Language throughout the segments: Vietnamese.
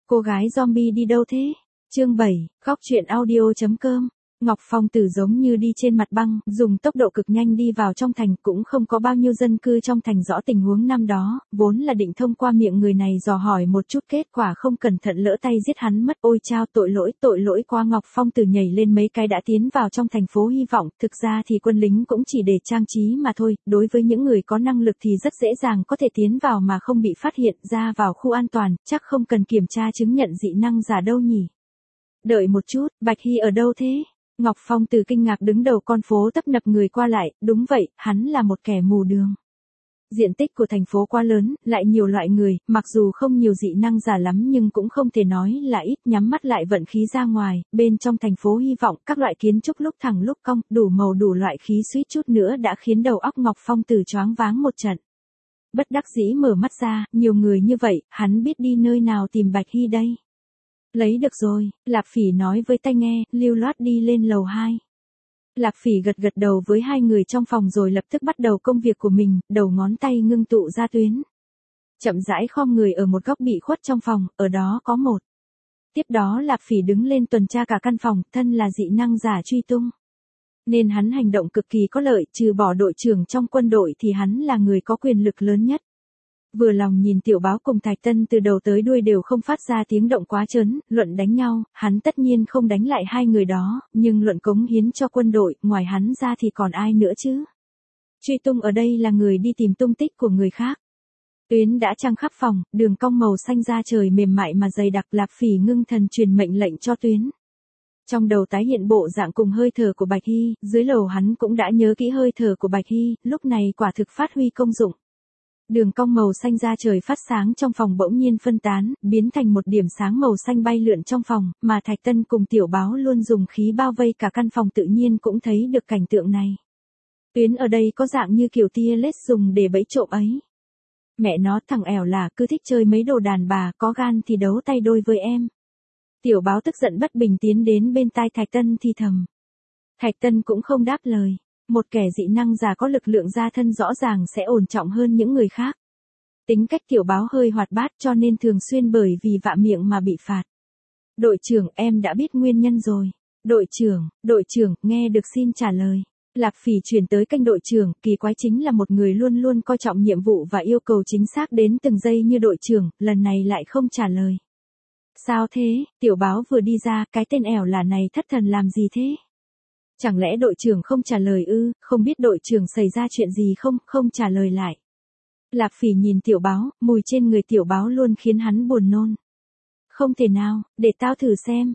Cô gái zombie đi đâu thế? Chương 7, góc truyện audio.com. Ngọc Phong Tử giống như đi trên mặt băng, dùng tốc độ cực nhanh đi vào trong thành, cũng không có bao nhiêu dân cư trong thành rõ tình huống năm đó, vốn là định thông qua miệng người này dò hỏi một chút, kết quả không cẩn thận lỡ tay giết hắn mất. Ôi chao, tội lỗi qua. Ngọc Phong Tử nhảy lên mấy cái đã tiến vào trong thành phố hy vọng, thực ra thì quân lính cũng chỉ để trang trí mà thôi, đối với những người có năng lực thì rất dễ dàng có thể tiến vào mà không bị phát hiện, ra vào khu an toàn, chắc không cần kiểm tra chứng nhận dị năng giả đâu nhỉ. Đợi một chút, Bạch Hy ở đâu thế? Ngọc Phong Tử kinh ngạc đứng đầu con phố tấp nập người qua lại, đúng vậy, hắn là một kẻ mù đường. Diện tích của thành phố quá lớn, lại nhiều loại người, mặc dù không nhiều dị năng giả lắm nhưng cũng không thể nói là ít. Nhắm mắt lại vận khí ra ngoài, bên trong thành phố hy vọng, các loại kiến trúc lúc thẳng lúc cong, đủ màu đủ loại khí, suýt chút nữa đã khiến đầu óc Ngọc Phong Tử choáng váng một trận. Bất đắc dĩ mở mắt ra, nhiều người như vậy, hắn biết đi nơi nào tìm Bạch Hy đây. Lấy được rồi, Lạp Phỉ nói với tai nghe, lưu loát đi lên lầu 2. Lạp Phỉ gật đầu với hai người trong phòng rồi lập tức bắt đầu công việc của mình, đầu ngón tay ngưng tụ ra tuyến. Chậm rãi khom người ở một góc bị khuất trong phòng, ở đó có một. Tiếp đó Lạp Phỉ đứng lên tuần tra cả căn phòng, thân là dị năng giả truy tung. Nên hắn hành động cực kỳ có lợi, trừ bỏ đội trưởng trong quân đội thì hắn là người có quyền lực lớn nhất. Vừa lòng nhìn Tiểu Báo cùng Thạch Tân từ đầu tới đuôi đều không phát ra tiếng động quá trớn, luận đánh nhau, hắn tất nhiên không đánh lại hai người đó, nhưng luận cống hiến cho quân đội, ngoài hắn ra thì còn ai nữa chứ? Truy tung ở đây là người đi tìm tung tích của người khác. Tuyến đã trăng khắp phòng, đường cong màu xanh da trời mềm mại mà dày đặc. Lạp Phỉ ngưng thần truyền mệnh lệnh cho tuyến. Trong đầu tái hiện bộ dạng cùng hơi thở của Bạch Hy, dưới lầu hắn cũng đã nhớ kỹ hơi thở của Bạch Hy, lúc này quả thực phát huy công dụng. Đường cong màu xanh da trời phát sáng trong phòng bỗng nhiên phân tán, biến thành một điểm sáng màu xanh bay lượn trong phòng, mà Thạch Tân cùng Tiểu Báo luôn dùng khí bao vây cả căn phòng tự nhiên cũng thấy được cảnh tượng này. Tuyến ở đây có dạng như kiểu tia led dùng để bẫy trộm ấy. Mẹ nó, thằng ẻo là cứ thích chơi mấy đồ đàn bà, có gan thì đấu tay đôi với em. Tiểu Báo tức giận bất bình tiến đến bên tai Thạch Tân thì thầm. Thạch Tân cũng không đáp lời. Một kẻ dị năng giả có lực lượng gia thân rõ ràng sẽ ổn trọng hơn những người khác. Tính cách Tiểu Báo hơi hoạt bát cho nên thường xuyên bởi vì vạ miệng mà bị phạt. Đội trưởng, em đã biết nguyên nhân rồi. Đội trưởng, nghe được xin trả lời. Lạp Phỉ chuyển tới kênh đội trưởng, kỳ quái chính là một người luôn luôn coi trọng nhiệm vụ và yêu cầu chính xác đến từng giây như đội trưởng, lần này lại không trả lời. Sao thế? Tiểu Báo vừa đi ra, cái tên ẻo là này thất thần làm gì thế? Chẳng lẽ đội trưởng không trả lời ư, không biết đội trưởng xảy ra chuyện gì không trả lời lại. Lạp Phỉ nhìn Tiểu Báo, mùi trên người Tiểu Báo luôn khiến hắn buồn nôn. Không thể nào, để tao thử xem,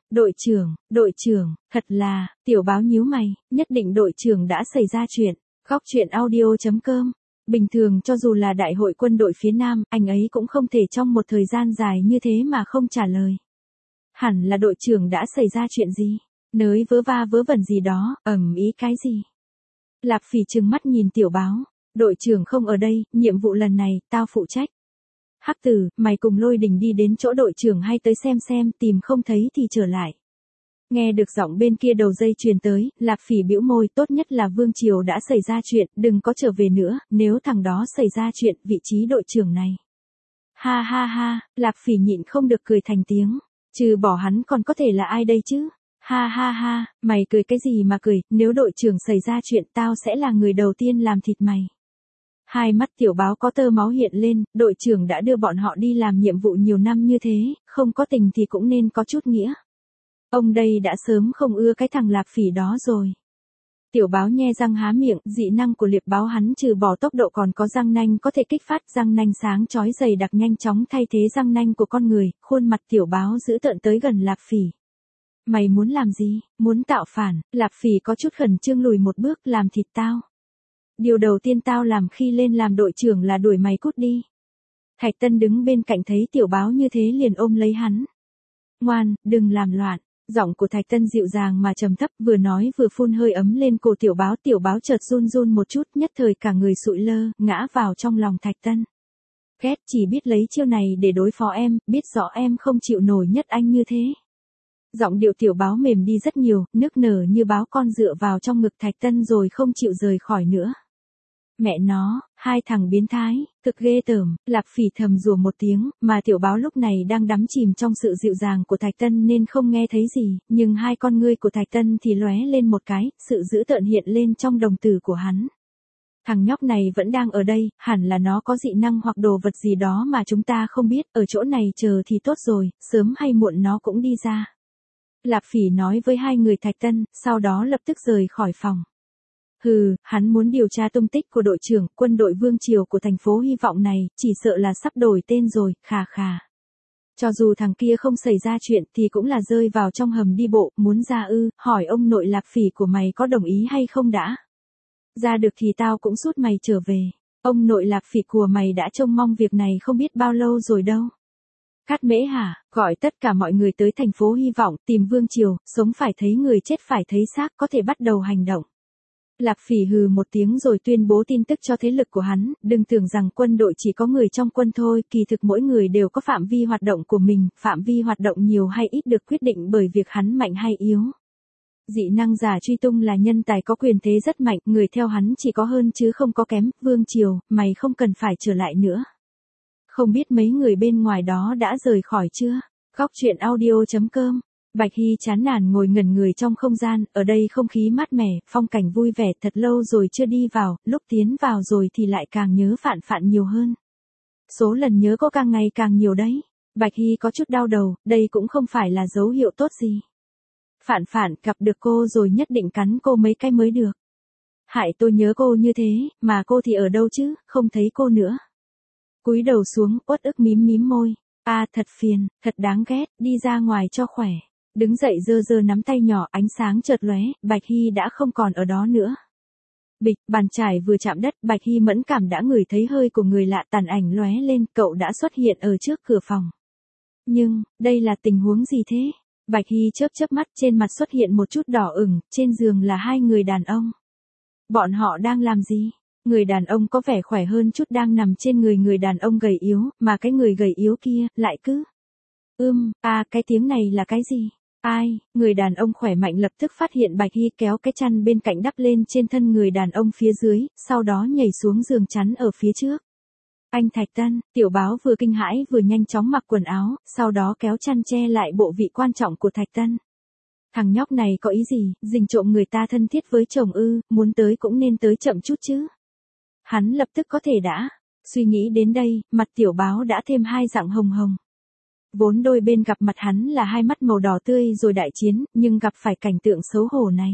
đội trưởng, thật là, Tiểu Báo nhíu mày, nhất định đội trưởng đã xảy ra chuyện. Góc truyện audio.com. Bình thường cho dù là đại hội quân đội phía Nam, anh ấy cũng không thể trong một thời gian dài như thế mà không trả lời. Hẳn là đội trưởng đã xảy ra chuyện gì? Nới vớ va vớ vẩn gì đó, ý cái gì? Lạp Phỉ trừng mắt nhìn Tiểu Báo. Đội trưởng không ở đây, nhiệm vụ lần này, tao phụ trách. Hắc Tử, mày cùng Lôi Đình đi đến chỗ đội trưởng hay tới xem, tìm không thấy thì trở lại. Nghe được giọng bên kia đầu dây truyền tới, Lạp Phỉ bĩu môi, tốt nhất là Vương Triều đã xảy ra chuyện, đừng có trở về nữa, nếu thằng đó xảy ra chuyện, vị trí đội trưởng này. Ha ha ha, Lạp Phỉ nhịn không được cười thành tiếng, trừ bỏ hắn còn có thể là ai đây chứ? Ha ha ha, mày cười cái gì mà cười, nếu đội trưởng xảy ra chuyện tao sẽ là người đầu tiên làm thịt mày. Hai mắt Tiểu Báo có tơ máu hiện lên, đội trưởng đã đưa bọn họ đi làm nhiệm vụ nhiều năm như thế, không có tình thì cũng nên có chút nghĩa. Ông đây đã sớm không ưa cái thằng Lạp Phỉ đó rồi. Tiểu Báo nhe răng há miệng, dị năng của Liệp Báo hắn trừ bỏ tốc độ còn có răng nanh có thể kích phát, răng nanh sáng chói dày đặc nhanh chóng thay thế răng nanh của con người, khuôn mặt Tiểu Báo dữ tợn tới gần Lạp Phỉ. Mày muốn làm gì? Muốn tạo phản? Lạp Phỉ có chút khẩn trương lùi một bước, làm thịt tao. Điều đầu tiên tao làm khi lên làm đội trưởng là đuổi mày cút đi. Thạch Tân đứng bên cạnh thấy Tiểu Báo như thế liền ôm lấy hắn. Ngoan, đừng làm loạn. Giọng của Thạch Tân dịu dàng mà trầm thấp, vừa nói vừa phun hơi ấm lên cổ Tiểu Báo. Tiểu Báo chợt run một chút, nhất thời cả người sụi lơ, ngã vào trong lòng Thạch Tân. Ghét, chỉ biết lấy chiêu này để đối phó em, biết rõ em không chịu nổi nhất anh như thế. Giọng điệu Tiểu Báo mềm đi rất nhiều, nức nở như báo con dựa vào trong ngực Thạch Tân rồi không chịu rời khỏi nữa. Mẹ nó, hai thằng biến thái, cực ghê tởm, Lạp Phỉ thầm rủa một tiếng, mà Tiểu Báo lúc này đang đắm chìm trong sự dịu dàng của Thạch Tân nên không nghe thấy gì, nhưng hai con ngươi của Thạch Tân thì lóe lên một cái, sự dữ tợn hiện lên trong đồng tử của hắn. Thằng nhóc này vẫn đang ở đây, hẳn là nó có dị năng hoặc đồ vật gì đó mà chúng ta không biết, ở chỗ này chờ thì tốt rồi, sớm hay muộn nó cũng đi ra. Lạp Phỉ nói với hai người Thạch Tân, sau đó lập tức rời khỏi phòng. Hừ, hắn muốn điều tra tung tích của đội trưởng quân đội Vương Triều của thành phố hy vọng này, chỉ sợ là sắp đổi tên rồi, khà khà. Cho dù thằng kia không xảy ra chuyện thì cũng là rơi vào trong hầm đi bộ, muốn ra ư, hỏi ông nội Lạp Phỉ của mày có đồng ý hay không đã. Ra được thì tao cũng sút mày trở về. Ông nội Lạp Phỉ của mày đã trông mong việc này không biết bao lâu rồi đâu. Cát Mễ hả, gọi tất cả mọi người tới thành phố hy vọng, tìm Vương Triều, sống phải thấy người chết phải thấy xác, có thể bắt đầu hành động. Lạp Phỉ hừ một tiếng rồi tuyên bố tin tức cho thế lực của hắn, đừng tưởng rằng quân đội chỉ có người trong quân thôi, kỳ thực mỗi người đều có phạm vi hoạt động của mình, phạm vi hoạt động nhiều hay ít được quyết định bởi việc hắn mạnh hay yếu. Dị năng giả truy tung là nhân tài có quyền thế rất mạnh, người theo hắn chỉ có hơn chứ không có kém, Vương Triều, mày không cần phải trở lại nữa. Không biết mấy người bên ngoài đó đã rời khỏi chưa? Góc truyện audio.com. Bạch Hy chán nản ngồi ngẩn người trong không gian, ở đây không khí mát mẻ, phong cảnh vui vẻ, thật lâu rồi chưa đi vào, lúc tiến vào rồi thì lại càng nhớ Phạn Phạn nhiều hơn. Số lần nhớ có càng ngày càng nhiều đấy. Bạch Hy có chút đau đầu, đây cũng không phải là dấu hiệu tốt gì. Phạn Phạn gặp được cô rồi nhất định cắn cô mấy cái mới được. Hại tôi nhớ cô như thế, mà cô thì ở đâu chứ, không thấy cô nữa. Cúi đầu xuống, uất ức mím mím môi. Thật phiền, thật đáng ghét, đi ra ngoài cho khỏe. Đứng dậy giơ giơ nắm tay nhỏ, ánh sáng chợt lóe, Bạch Hy đã không còn ở đó nữa. Bịch, bàn chải vừa chạm đất, Bạch Hy mẫn cảm đã ngửi thấy hơi của người lạ, tàn ảnh lóe lên, cậu đã xuất hiện ở trước cửa phòng. Nhưng, đây là tình huống gì thế? Bạch Hy chớp chớp mắt, trên mặt xuất hiện một chút đỏ ửng, trên giường là hai người đàn ông. Bọn họ đang làm gì? Người đàn ông có vẻ khỏe hơn chút đang nằm trên người đàn ông gầy yếu, mà cái người gầy yếu kia, lại cứ. Cái tiếng này là cái gì? Ai? Người đàn ông khỏe mạnh lập tức phát hiện Bạch Hy kéo cái chăn bên cạnh đắp lên trên thân người đàn ông phía dưới, sau đó nhảy xuống giường chắn ở phía trước. Anh Thạch Tân, Tiểu Báo vừa kinh hãi vừa nhanh chóng mặc quần áo, sau đó kéo chăn che lại bộ vị quan trọng của Thạch Tân. Thằng nhóc này có ý gì, rình trộm người ta thân thiết với chồng ư, muốn tới cũng nên tới chậm chút chứ. Hắn lập tức có thể đã. Suy nghĩ đến đây, mặt Tiểu Báo đã thêm hai dạng hồng hồng. Vốn đôi bên gặp mặt hắn là hai mắt màu đỏ tươi rồi đại chiến, nhưng gặp phải cảnh tượng xấu hổ này.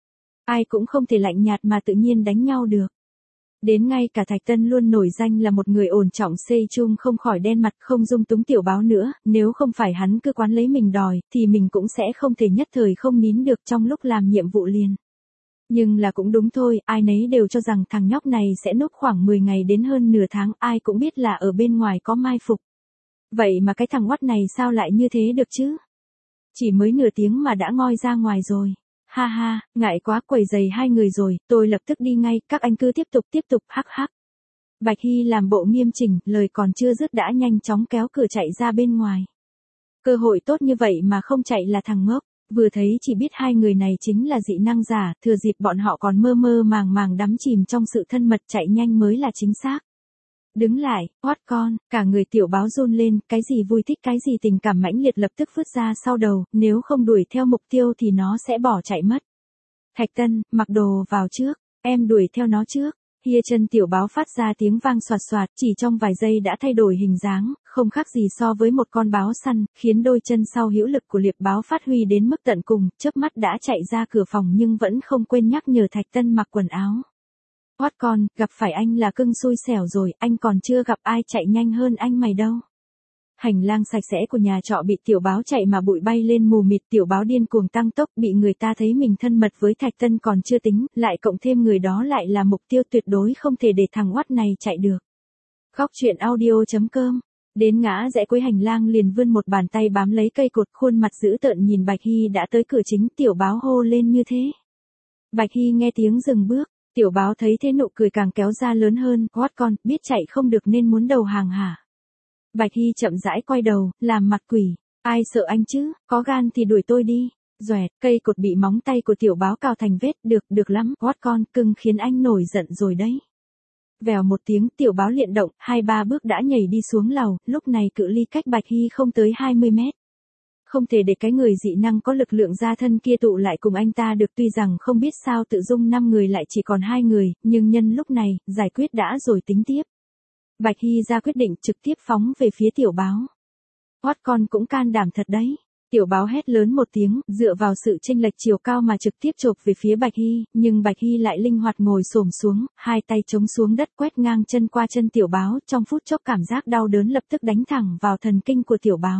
Ai cũng không thể lạnh nhạt mà tự nhiên đánh nhau được. Đến ngay cả Thạch Tân luôn nổi danh là một người ổn trọng xây chung không khỏi đen mặt không dung túng Tiểu Báo nữa, nếu không phải hắn cứ quán lấy mình đòi, thì mình cũng sẽ không thể nhất thời không nín được trong lúc làm nhiệm vụ liền. Nhưng là cũng đúng thôi, ai nấy đều cho rằng thằng nhóc này sẽ núp khoảng 10 ngày đến hơn nửa tháng, ai cũng biết là ở bên ngoài có mai phục. Vậy mà cái thằng oắt này sao lại như thế được chứ? Chỉ mới nửa tiếng mà đã ngoi ra ngoài rồi. Ha ha, ngại quá quấy rầy hai người rồi, tôi lập tức đi ngay, các anh cứ tiếp tục, hắc hắc. Bạch Hy làm bộ nghiêm chỉnh, lời còn chưa dứt đã nhanh chóng kéo cửa chạy ra bên ngoài. Cơ hội tốt như vậy mà không chạy là thằng ngốc, vừa thấy chỉ biết hai người này chính là dị năng giả, thừa dịp bọn họ còn mơ mơ màng màng đắm chìm trong sự thân mật chạy nhanh mới là chính xác. Đứng lại, oát con, cả người Tiểu Báo run lên, cái gì vui thích cái gì tình cảm mãnh liệt lập tức vứt ra sau đầu, nếu không đuổi theo mục tiêu thì nó sẽ bỏ chạy mất. Thạch Tân, mặc đồ vào trước, em đuổi theo nó trước. Hia chân Tiểu Báo phát ra tiếng vang xoạt xoạt, chỉ trong vài giây đã thay đổi hình dáng, không khác gì so với một con báo săn, khiến đôi chân sau hữu lực của liệp báo phát huy đến mức tận cùng, chớp mắt đã chạy ra cửa phòng nhưng vẫn không quên nhắc nhở Thạch Tân mặc quần áo. Oát con, gặp phải anh là cưng xui xẻo rồi, anh còn chưa gặp ai chạy nhanh hơn anh mày đâu. Hành lang sạch sẽ của nhà trọ bị Tiểu Báo chạy mà bụi bay lên mù mịt, Tiểu Báo điên cuồng tăng tốc, bị người ta thấy mình thân mật với Thạch Tân còn chưa tính, lại cộng thêm người đó lại là mục tiêu tuyệt đối không thể để thằng oát này chạy được. Góc truyện audio.com. Đến ngã rẽ cuối hành lang liền vươn một bàn tay bám lấy cây cột, khuôn mặt dữ tợn nhìn Bạch Hy đã tới cửa chính, Tiểu Báo hô lên như thế. Bạch Hy nghe tiếng dừng bước. Tiểu Báo thấy thế nụ cười càng kéo ra lớn hơn, oát con, biết chạy không được nên muốn đầu hàng hả? Bạch Hy chậm rãi quay đầu, làm mặt quỷ, ai sợ anh chứ, có gan thì đuổi tôi đi. Doẹt, cây cột bị móng tay của Tiểu Báo cào thành vết, được lắm, oát con, cưng khiến anh nổi giận rồi đấy. Vèo một tiếng, tiểu báo liện động, 2-3 bước đã nhảy đi xuống lầu, lúc này cự ly cách Bạch Hy không tới 20 mét. Không thể để cái người dị năng có lực lượng gia thân kia tụ lại cùng anh ta được, tuy rằng không biết sao tự dung 5 người lại chỉ còn 2 người, nhưng nhân lúc này, giải quyết đã rồi tính tiếp. Bạch Hy ra quyết định trực tiếp phóng về phía tiểu báo. Hoắt con cũng can đảm thật đấy. Tiểu báo hét lớn một tiếng, dựa vào sự chênh lệch chiều cao mà trực tiếp chộp về phía Bạch Hy, nhưng Bạch Hy lại linh hoạt ngồi xổm xuống, hai tay chống xuống đất quét ngang chân qua chân tiểu báo, trong phút chốc cảm giác đau đớn lập tức đánh thẳng vào thần kinh của tiểu báo.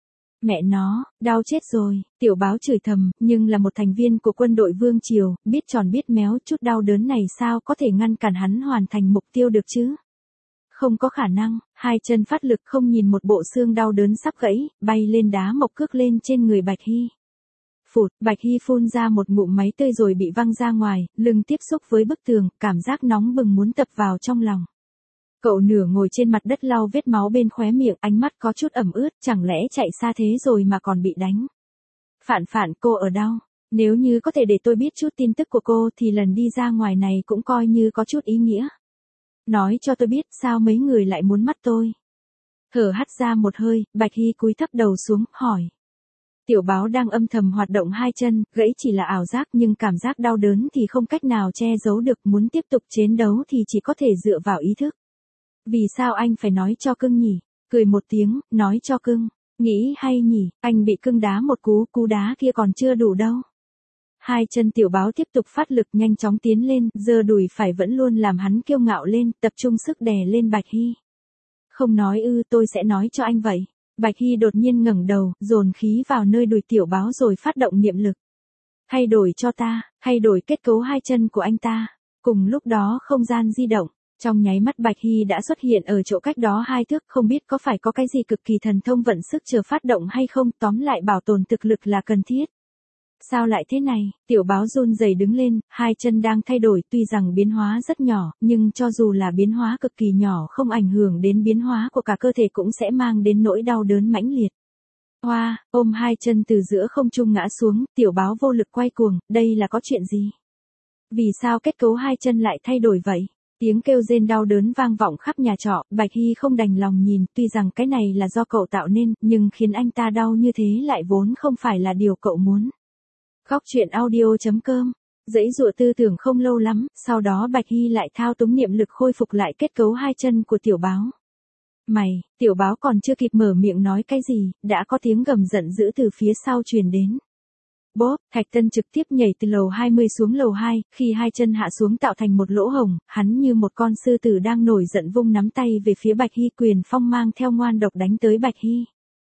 Mẹ nó, đau chết rồi, tiểu báo chửi thầm, nhưng là một thành viên của quân đội Vương Triều, biết tròn biết méo, chút đau đớn này sao có thể ngăn cản hắn hoàn thành mục tiêu được chứ? Không có khả năng, hai chân phát lực không nhìn một bộ xương đau đớn sắp gãy, bay lên đá mộc cước lên trên người Bạch Hy. Phụt, Bạch Hy phun ra một ngụm máu tươi rồi bị văng ra ngoài, lưng tiếp xúc với bức tường, cảm giác nóng bừng muốn tập vào trong lòng. Cậu nửa ngồi trên mặt đất lau vết máu bên khóe miệng, ánh mắt có chút ẩm ướt, chẳng lẽ chạy xa thế rồi mà còn bị đánh. Phản, cô ở đâu? Nếu như có thể để tôi biết chút tin tức của cô thì lần đi ra ngoài này cũng coi như có chút ý nghĩa. Nói cho tôi biết sao mấy người lại muốn mắt tôi. Thở hắt ra một hơi, Bạch Hy cúi thấp đầu xuống, hỏi. Tiểu báo đang âm thầm hoạt động hai chân, gãy chỉ là ảo giác nhưng cảm giác đau đớn thì không cách nào che giấu được, muốn tiếp tục chiến đấu thì chỉ có thể dựa vào ý thức. Vì sao anh phải nói cho cưng nhỉ? Cười một tiếng, nói cho cưng. Nghĩ hay nhỉ, anh bị cưng đá một cú đá kia còn chưa đủ đâu. Hai chân tiểu báo tiếp tục phát lực nhanh chóng tiến lên, giơ đùi phải vẫn luôn làm hắn kiêu ngạo lên, tập trung sức đè lên Bạch Hy. Không nói tôi sẽ nói cho anh vậy. Bạch Hy đột nhiên ngẩng đầu, dồn khí vào nơi đùi tiểu báo rồi phát động niệm lực. Thay đổi cho ta, thay đổi kết cấu hai chân của anh ta. Cùng lúc đó không gian di động. Trong nháy mắt Bạch Hy đã xuất hiện ở chỗ cách đó 2 thước, không biết có phải có cái gì cực kỳ thần thông vận sức chờ phát động hay không, tóm lại bảo tồn thực lực là cần thiết. Sao lại thế này, tiểu báo run rẩy đứng lên, hai chân đang thay đổi, tuy rằng biến hóa rất nhỏ, nhưng cho dù là biến hóa cực kỳ nhỏ không ảnh hưởng đến biến hóa của cả cơ thể cũng sẽ mang đến nỗi đau đớn mãnh liệt. Hoa, ôm hai chân từ giữa không trung ngã xuống, tiểu báo vô lực quay cuồng, đây là có chuyện gì? Vì sao kết cấu hai chân lại thay đổi vậy? Tiếng kêu rên đau đớn vang vọng khắp nhà trọ, Bạch Hy không đành lòng nhìn, tuy rằng cái này là do cậu tạo nên, nhưng khiến anh ta đau như thế lại vốn không phải là điều cậu muốn. Khóc chuyện audio.com, dãy dụa tư tưởng không lâu lắm, sau đó Bạch Hy lại thao túng niệm lực khôi phục lại kết cấu hai chân của tiểu báo. Mày, tiểu báo còn chưa kịp mở miệng nói cái gì, đã có tiếng gầm giận dữ từ phía sau truyền đến. Bốp, Thạch Tân trực tiếp nhảy từ lầu 20 xuống lầu 2, khi hai chân hạ xuống tạo thành một lỗ hổng, hắn như một con sư tử đang nổi giận vung nắm tay về phía Bạch Hy, quyền phong mang theo ngoan độc đánh tới Bạch Hy.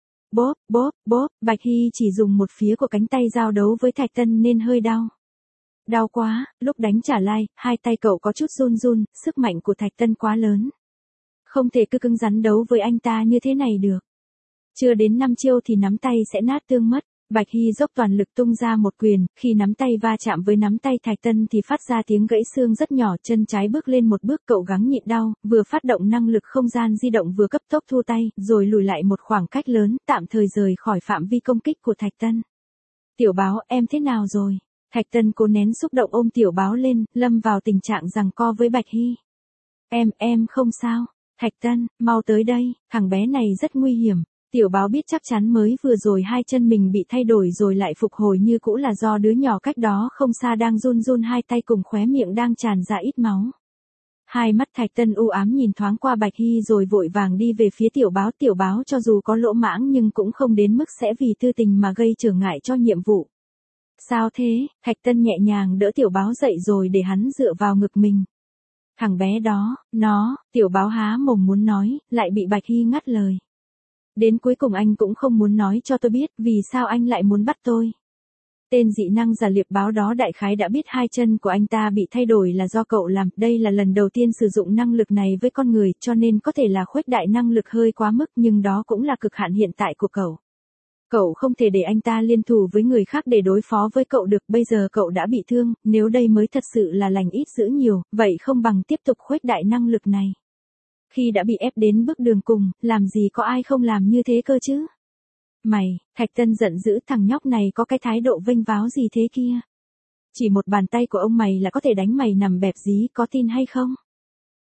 Bốp, Bạch Hy chỉ dùng một phía của cánh tay giao đấu với Thạch Tân nên hơi đau. Đau quá, lúc đánh trả lai, hai tay cậu có chút run, sức mạnh của Thạch Tân quá lớn. Không thể cứ cứng rắn đấu với anh ta như thế này được. Chưa đến 5 chiêu thì nắm tay sẽ nát tương mất. Bạch Hy dốc toàn lực tung ra một quyền, khi nắm tay va chạm với nắm tay Thạch Tân thì phát ra tiếng gãy xương rất nhỏ, chân trái bước lên một bước, cậu gắng nhịn đau, vừa phát động năng lực không gian di động vừa cấp tốc thu tay, rồi lùi lại một khoảng cách lớn, tạm thời rời khỏi phạm vi công kích của Thạch Tân. Tiểu báo, em thế nào rồi? Thạch Tân cố nén xúc động ôm tiểu báo lên, lâm vào tình trạng giằng co với Bạch Hy. Em không sao. Thạch Tân, mau tới đây, thằng bé này rất nguy hiểm. Tiểu báo biết chắc chắn mới vừa rồi hai chân mình bị thay đổi rồi lại phục hồi như cũ là do đứa nhỏ cách đó không xa đang run hai tay cùng khóe miệng đang tràn ra ít máu. Hai mắt Thạch Tân u ám nhìn thoáng qua Bạch Hy rồi vội vàng đi về phía tiểu báo cho dù có lỗ mãng nhưng cũng không đến mức sẽ vì tư tình mà gây trở ngại cho nhiệm vụ. Sao thế? Thạch Tân nhẹ nhàng đỡ tiểu báo dậy rồi để hắn dựa vào ngực mình. Thằng bé đó, tiểu báo há mồm muốn nói, lại bị Bạch Hy ngắt lời. Đến cuối cùng anh cũng không muốn nói cho tôi biết vì sao anh lại muốn bắt tôi. Tên dị năng giả liệp báo đó đại khái đã biết hai chân của anh ta bị thay đổi là do cậu làm, đây là lần đầu tiên sử dụng năng lực này với con người cho nên có thể là khuếch đại năng lực hơi quá mức nhưng đó cũng là cực hạn hiện tại của cậu. Cậu không thể để anh ta liên thủ với người khác để đối phó với cậu được, bây giờ cậu đã bị thương, nếu đây mới thật sự là lành ít dữ nhiều, vậy không bằng tiếp tục khuếch đại năng lực này. Khi đã bị ép đến bước đường cùng, làm gì có ai không làm như thế cơ chứ? Mày, Thạch Tân giận dữ, thằng nhóc này có cái thái độ vênh váo gì thế kia? Chỉ một bàn tay của ông mày là có thể đánh mày nằm bẹp dí, có tin hay không?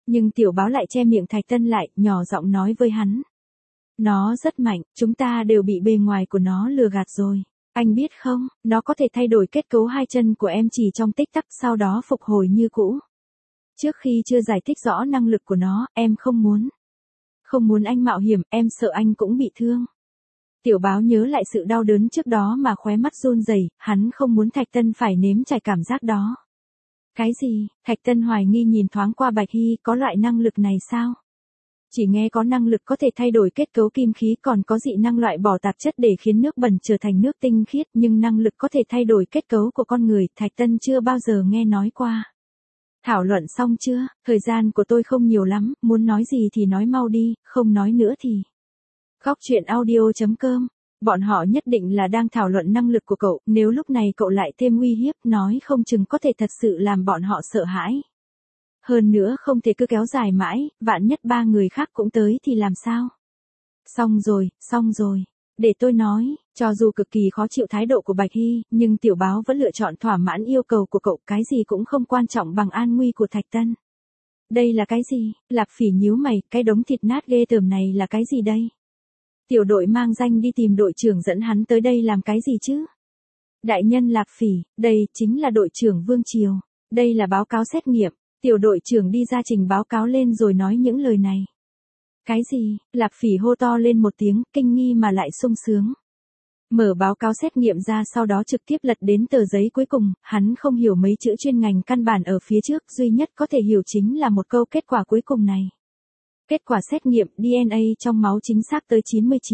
Nhưng tiểu báo lại che miệng Thạch Tân lại, nhỏ giọng nói với hắn. Nó rất mạnh, chúng ta đều bị bề ngoài của nó lừa gạt rồi. Anh biết không, nó có thể thay đổi kết cấu hai chân của em chỉ trong tích tắc sau đó phục hồi như cũ. Trước khi chưa giải thích rõ năng lực của nó, em không muốn. Không muốn anh mạo hiểm, em sợ anh cũng bị thương. Tiểu báo nhớ lại sự đau đớn trước đó mà khóe mắt run rẩy, hắn không muốn Thạch Tân phải nếm trải cảm giác đó. Cái gì? Thạch Tân hoài nghi nhìn thoáng qua Bạch Hy, có loại năng lực này sao? Chỉ nghe có năng lực có thể thay đổi kết cấu kim khí, còn có dị năng loại bỏ tạp chất để khiến nước bẩn trở thành nước tinh khiết, nhưng năng lực có thể thay đổi kết cấu của con người, Thạch Tân chưa bao giờ nghe nói qua. Thảo luận xong chưa? Thời gian của tôi không nhiều lắm, muốn nói gì thì nói mau đi, không nói nữa thì. Góc truyện audio.com. Bọn họ nhất định là đang thảo luận năng lực của cậu, nếu lúc này cậu lại thêm uy hiếp, nói không chừng có thể thật sự làm bọn họ sợ hãi. Hơn nữa không thể cứ kéo dài mãi, vạn nhất ba người khác cũng tới thì làm sao? Xong rồi. Để tôi nói, cho dù cực kỳ khó chịu thái độ của Bạch Hy, nhưng tiểu báo vẫn lựa chọn thỏa mãn yêu cầu của cậu, cái gì cũng không quan trọng bằng an nguy của Thạch Tân. Đây là cái gì? Lạc Phỉ nhíu mày, cái đống thịt nát ghê tởm này là cái gì đây? Tiểu đội mang danh đi tìm đội trưởng dẫn hắn tới đây làm cái gì chứ? Đại nhân Lạc Phỉ, đây chính là đội trưởng Vương Triều. Đây là báo cáo xét nghiệm. Tiểu đội trưởng đi ra trình báo cáo lên rồi nói những lời này. Cái gì? Lạc Phỉ hô to lên một tiếng, kinh nghi mà lại sung sướng. Mở báo cáo xét nghiệm ra, sau đó trực tiếp lật đến tờ giấy cuối cùng, hắn không hiểu mấy chữ chuyên ngành căn bản ở phía trước, duy nhất có thể hiểu chính là một câu kết quả cuối cùng này. Kết quả xét nghiệm DNA trong máu chính xác tới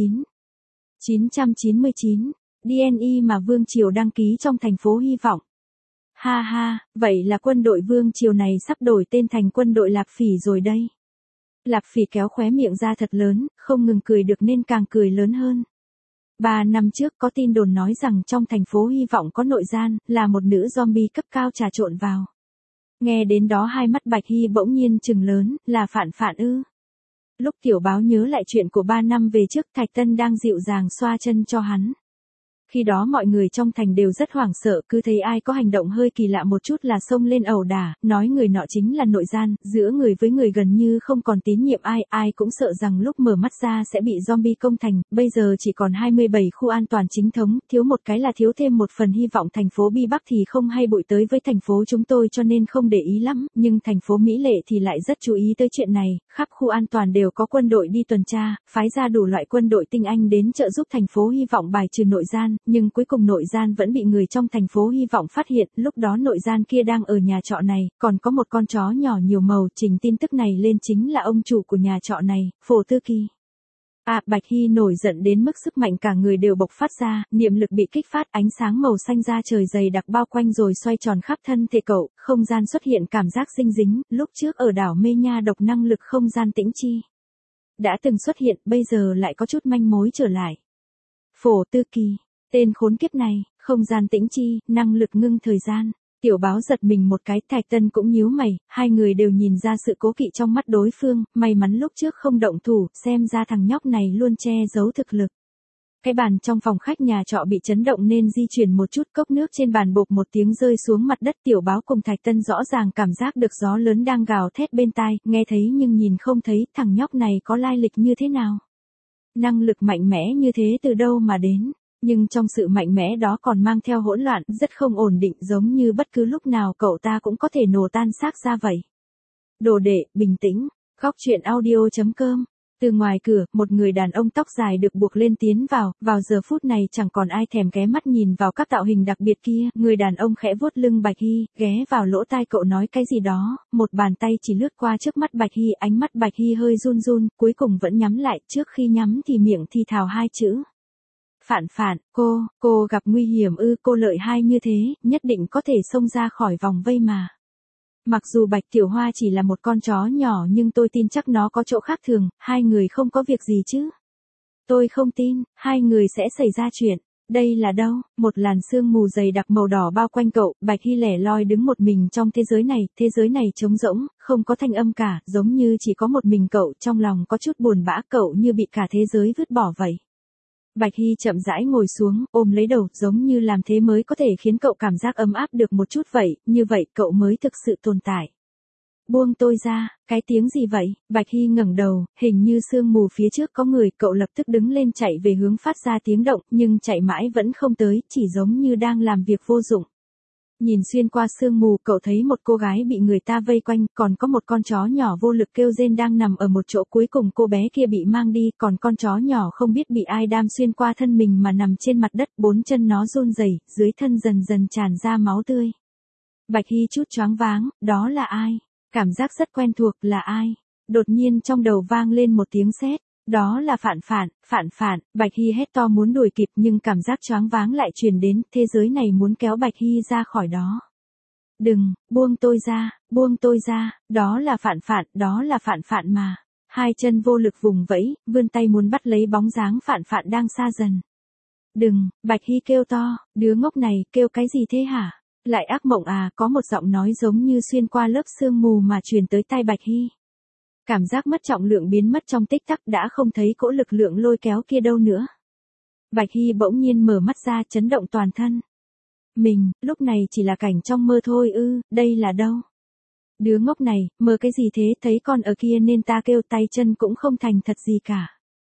999. DNA mà Vương Triều đăng ký trong thành phố Hy vọng. Ha ha, vậy là quân đội Vương Triều này sắp đổi tên thành quân đội Lạc Phỉ rồi đây. Lạc Phỉ kéo khóe miệng ra thật lớn, không ngừng cười được nên càng cười lớn hơn. 3 năm trước có tin đồn nói rằng trong thành phố Hy vọng có nội gian, là một nữ zombie cấp cao trà trộn vào. Nghe đến đó hai mắt Bạch Hy bỗng nhiên trừng lớn, là Phạn ư. Lúc tiểu báo nhớ lại chuyện của 3 năm về trước, Thạch Tân đang dịu dàng xoa chân cho hắn. Khi đó mọi người trong thành đều rất hoảng sợ, cứ thấy ai có hành động hơi kỳ lạ một chút là xông lên ẩu đả, nói người nọ chính là nội gian, giữa người với người gần như không còn tín nhiệm ai, ai cũng sợ rằng lúc mở mắt ra sẽ bị zombie công thành, bây giờ chỉ còn 27 khu an toàn chính thống, thiếu một cái là thiếu thêm một phần hy vọng. Thành phố Bi Bắc thì không hay bụi tới với thành phố chúng tôi cho nên không để ý lắm, nhưng thành phố Mỹ Lệ thì lại rất chú ý tới chuyện này, khắp khu an toàn đều có quân đội đi tuần tra, phái ra đủ loại quân đội tinh anh đến trợ giúp thành phố Hy vọng bài trừ nội gian. Nhưng cuối cùng nội gian vẫn bị người trong thành phố Hy vọng phát hiện, lúc đó nội gian kia đang ở nhà trọ này, còn có một con chó nhỏ nhiều màu, trình tin tức này lên chính là ông chủ của nhà trọ này, Phổ Tư Kỳ. Bạch Hy nổi giận đến mức sức mạnh cả người đều bộc phát ra, niệm lực bị kích phát, ánh sáng màu xanh da trời dày đặc bao quanh rồi xoay tròn khắp thân thể cậu, không gian xuất hiện cảm giác dinh dính, lúc trước ở đảo Mê Nha độc năng lực không gian tĩnh chi. Đã từng xuất hiện, bây giờ lại có chút manh mối trở lại. Phổ Tư Kỳ. Tên khốn kiếp này, không gian tĩnh chi, năng lực ngưng thời gian. Tiểu báo giật mình một cái, Thạch Tân cũng nhíu mày, hai người đều nhìn ra sự cố kỵ trong mắt đối phương, may mắn lúc trước không động thủ, xem ra thằng nhóc này luôn che giấu thực lực. Cái bàn trong phòng khách nhà trọ bị chấn động nên di chuyển một chút, cốc nước trên bàn bộp một tiếng rơi xuống mặt đất. Tiểu báo cùng Thạch Tân rõ ràng cảm giác được gió lớn đang gào thét bên tai, nghe thấy nhưng nhìn không thấy, thằng nhóc này có lai lịch như thế nào. Năng lực mạnh mẽ như thế từ đâu mà đến. Nhưng trong sự mạnh mẽ đó còn mang theo hỗn loạn, rất không ổn định, giống như bất cứ lúc nào cậu ta cũng có thể nổ tan xác ra vậy. Đồ đệ, bình tĩnh. Góc truyện audio.com. Từ ngoài cửa, một người đàn ông tóc dài được buộc lên tiến vào giờ phút này chẳng còn ai thèm ghé mắt nhìn vào các tạo hình đặc biệt kia, người đàn ông khẽ vuốt lưng Bạch Hy, ghé vào lỗ tai cậu nói cái gì đó, một bàn tay chỉ lướt qua trước mắt Bạch Hy, ánh mắt Bạch Hy hơi run run, cuối cùng vẫn nhắm lại, trước khi nhắm thì miệng thì thào hai chữ. Phạn, cô gặp nguy hiểm ư? Cô lợi hai như thế, nhất định có thể xông ra khỏi vòng vây mà. Mặc dù Bạch Tiểu Hoa chỉ là một con chó nhỏ nhưng tôi tin chắc nó có chỗ khác thường, hai người không có việc gì chứ. Tôi không tin, hai người sẽ xảy ra chuyện. Đây là đâu? Một làn sương mù dày đặc màu đỏ bao quanh cậu, Bạch Hy lẻ loi đứng một mình trong thế giới này trống rỗng, không có thanh âm cả, giống như chỉ có một mình cậu, trong lòng có chút buồn bã, cậu như bị cả thế giới vứt bỏ vậy. Bạch Hy chậm rãi ngồi xuống, ôm lấy đầu, giống như làm thế mới có thể khiến cậu cảm giác ấm áp được một chút vậy, như vậy cậu mới thực sự tồn tại. buông tôi ra, cái tiếng gì vậy? Bạch Hy ngẩng đầu, hình như sương mù phía trước có người, cậu lập tức đứng lên chạy về hướng phát ra tiếng động, nhưng chạy mãi vẫn không tới, chỉ giống như đang làm việc vô dụng. Nhìn xuyên qua sương mù, cậu thấy một cô gái bị người ta vây quanh, còn có một con chó nhỏ vô lực kêu rên đang nằm ở một chỗ, cuối cùng cô bé kia bị mang đi, còn con chó nhỏ không biết bị ai đam xuyên qua thân mình mà nằm trên mặt đất, bốn chân nó run rẩy, dưới thân dần dần tràn ra máu tươi. Bạch Hy chút choáng váng, đó là ai? Cảm giác rất quen thuộc, là ai? Đột nhiên trong đầu vang lên một tiếng sét. Đó là Phạn, Bạch Hy hét to muốn đuổi kịp nhưng cảm giác choáng váng lại truyền đến, thế giới này muốn kéo Bạch Hy ra khỏi đó. Đừng, buông tôi ra, đó là Phạn mà. Hai chân vô lực vùng vẫy, vươn tay muốn bắt lấy bóng dáng Phạn đang xa dần. Đừng, Bạch Hy kêu to, đứa ngốc này, kêu cái gì thế hả? Lại ác mộng à, có một giọng nói giống như xuyên qua lớp sương mù mà truyền tới tai Bạch Hy. Cảm giác mất trọng lượng biến mất trong tích tắc, đã không thấy cỗ lực lượng lôi kéo kia đâu nữa. Bạch Hy bỗng nhiên mở mắt ra, chấn động toàn thân. Mình, lúc này chỉ là cảnh trong mơ thôi ư, đây là đâu? Đứa ngốc này, mơ cái gì thế, thấy con ở kia nên ta kêu, tay chân cũng không thành thật gì cả.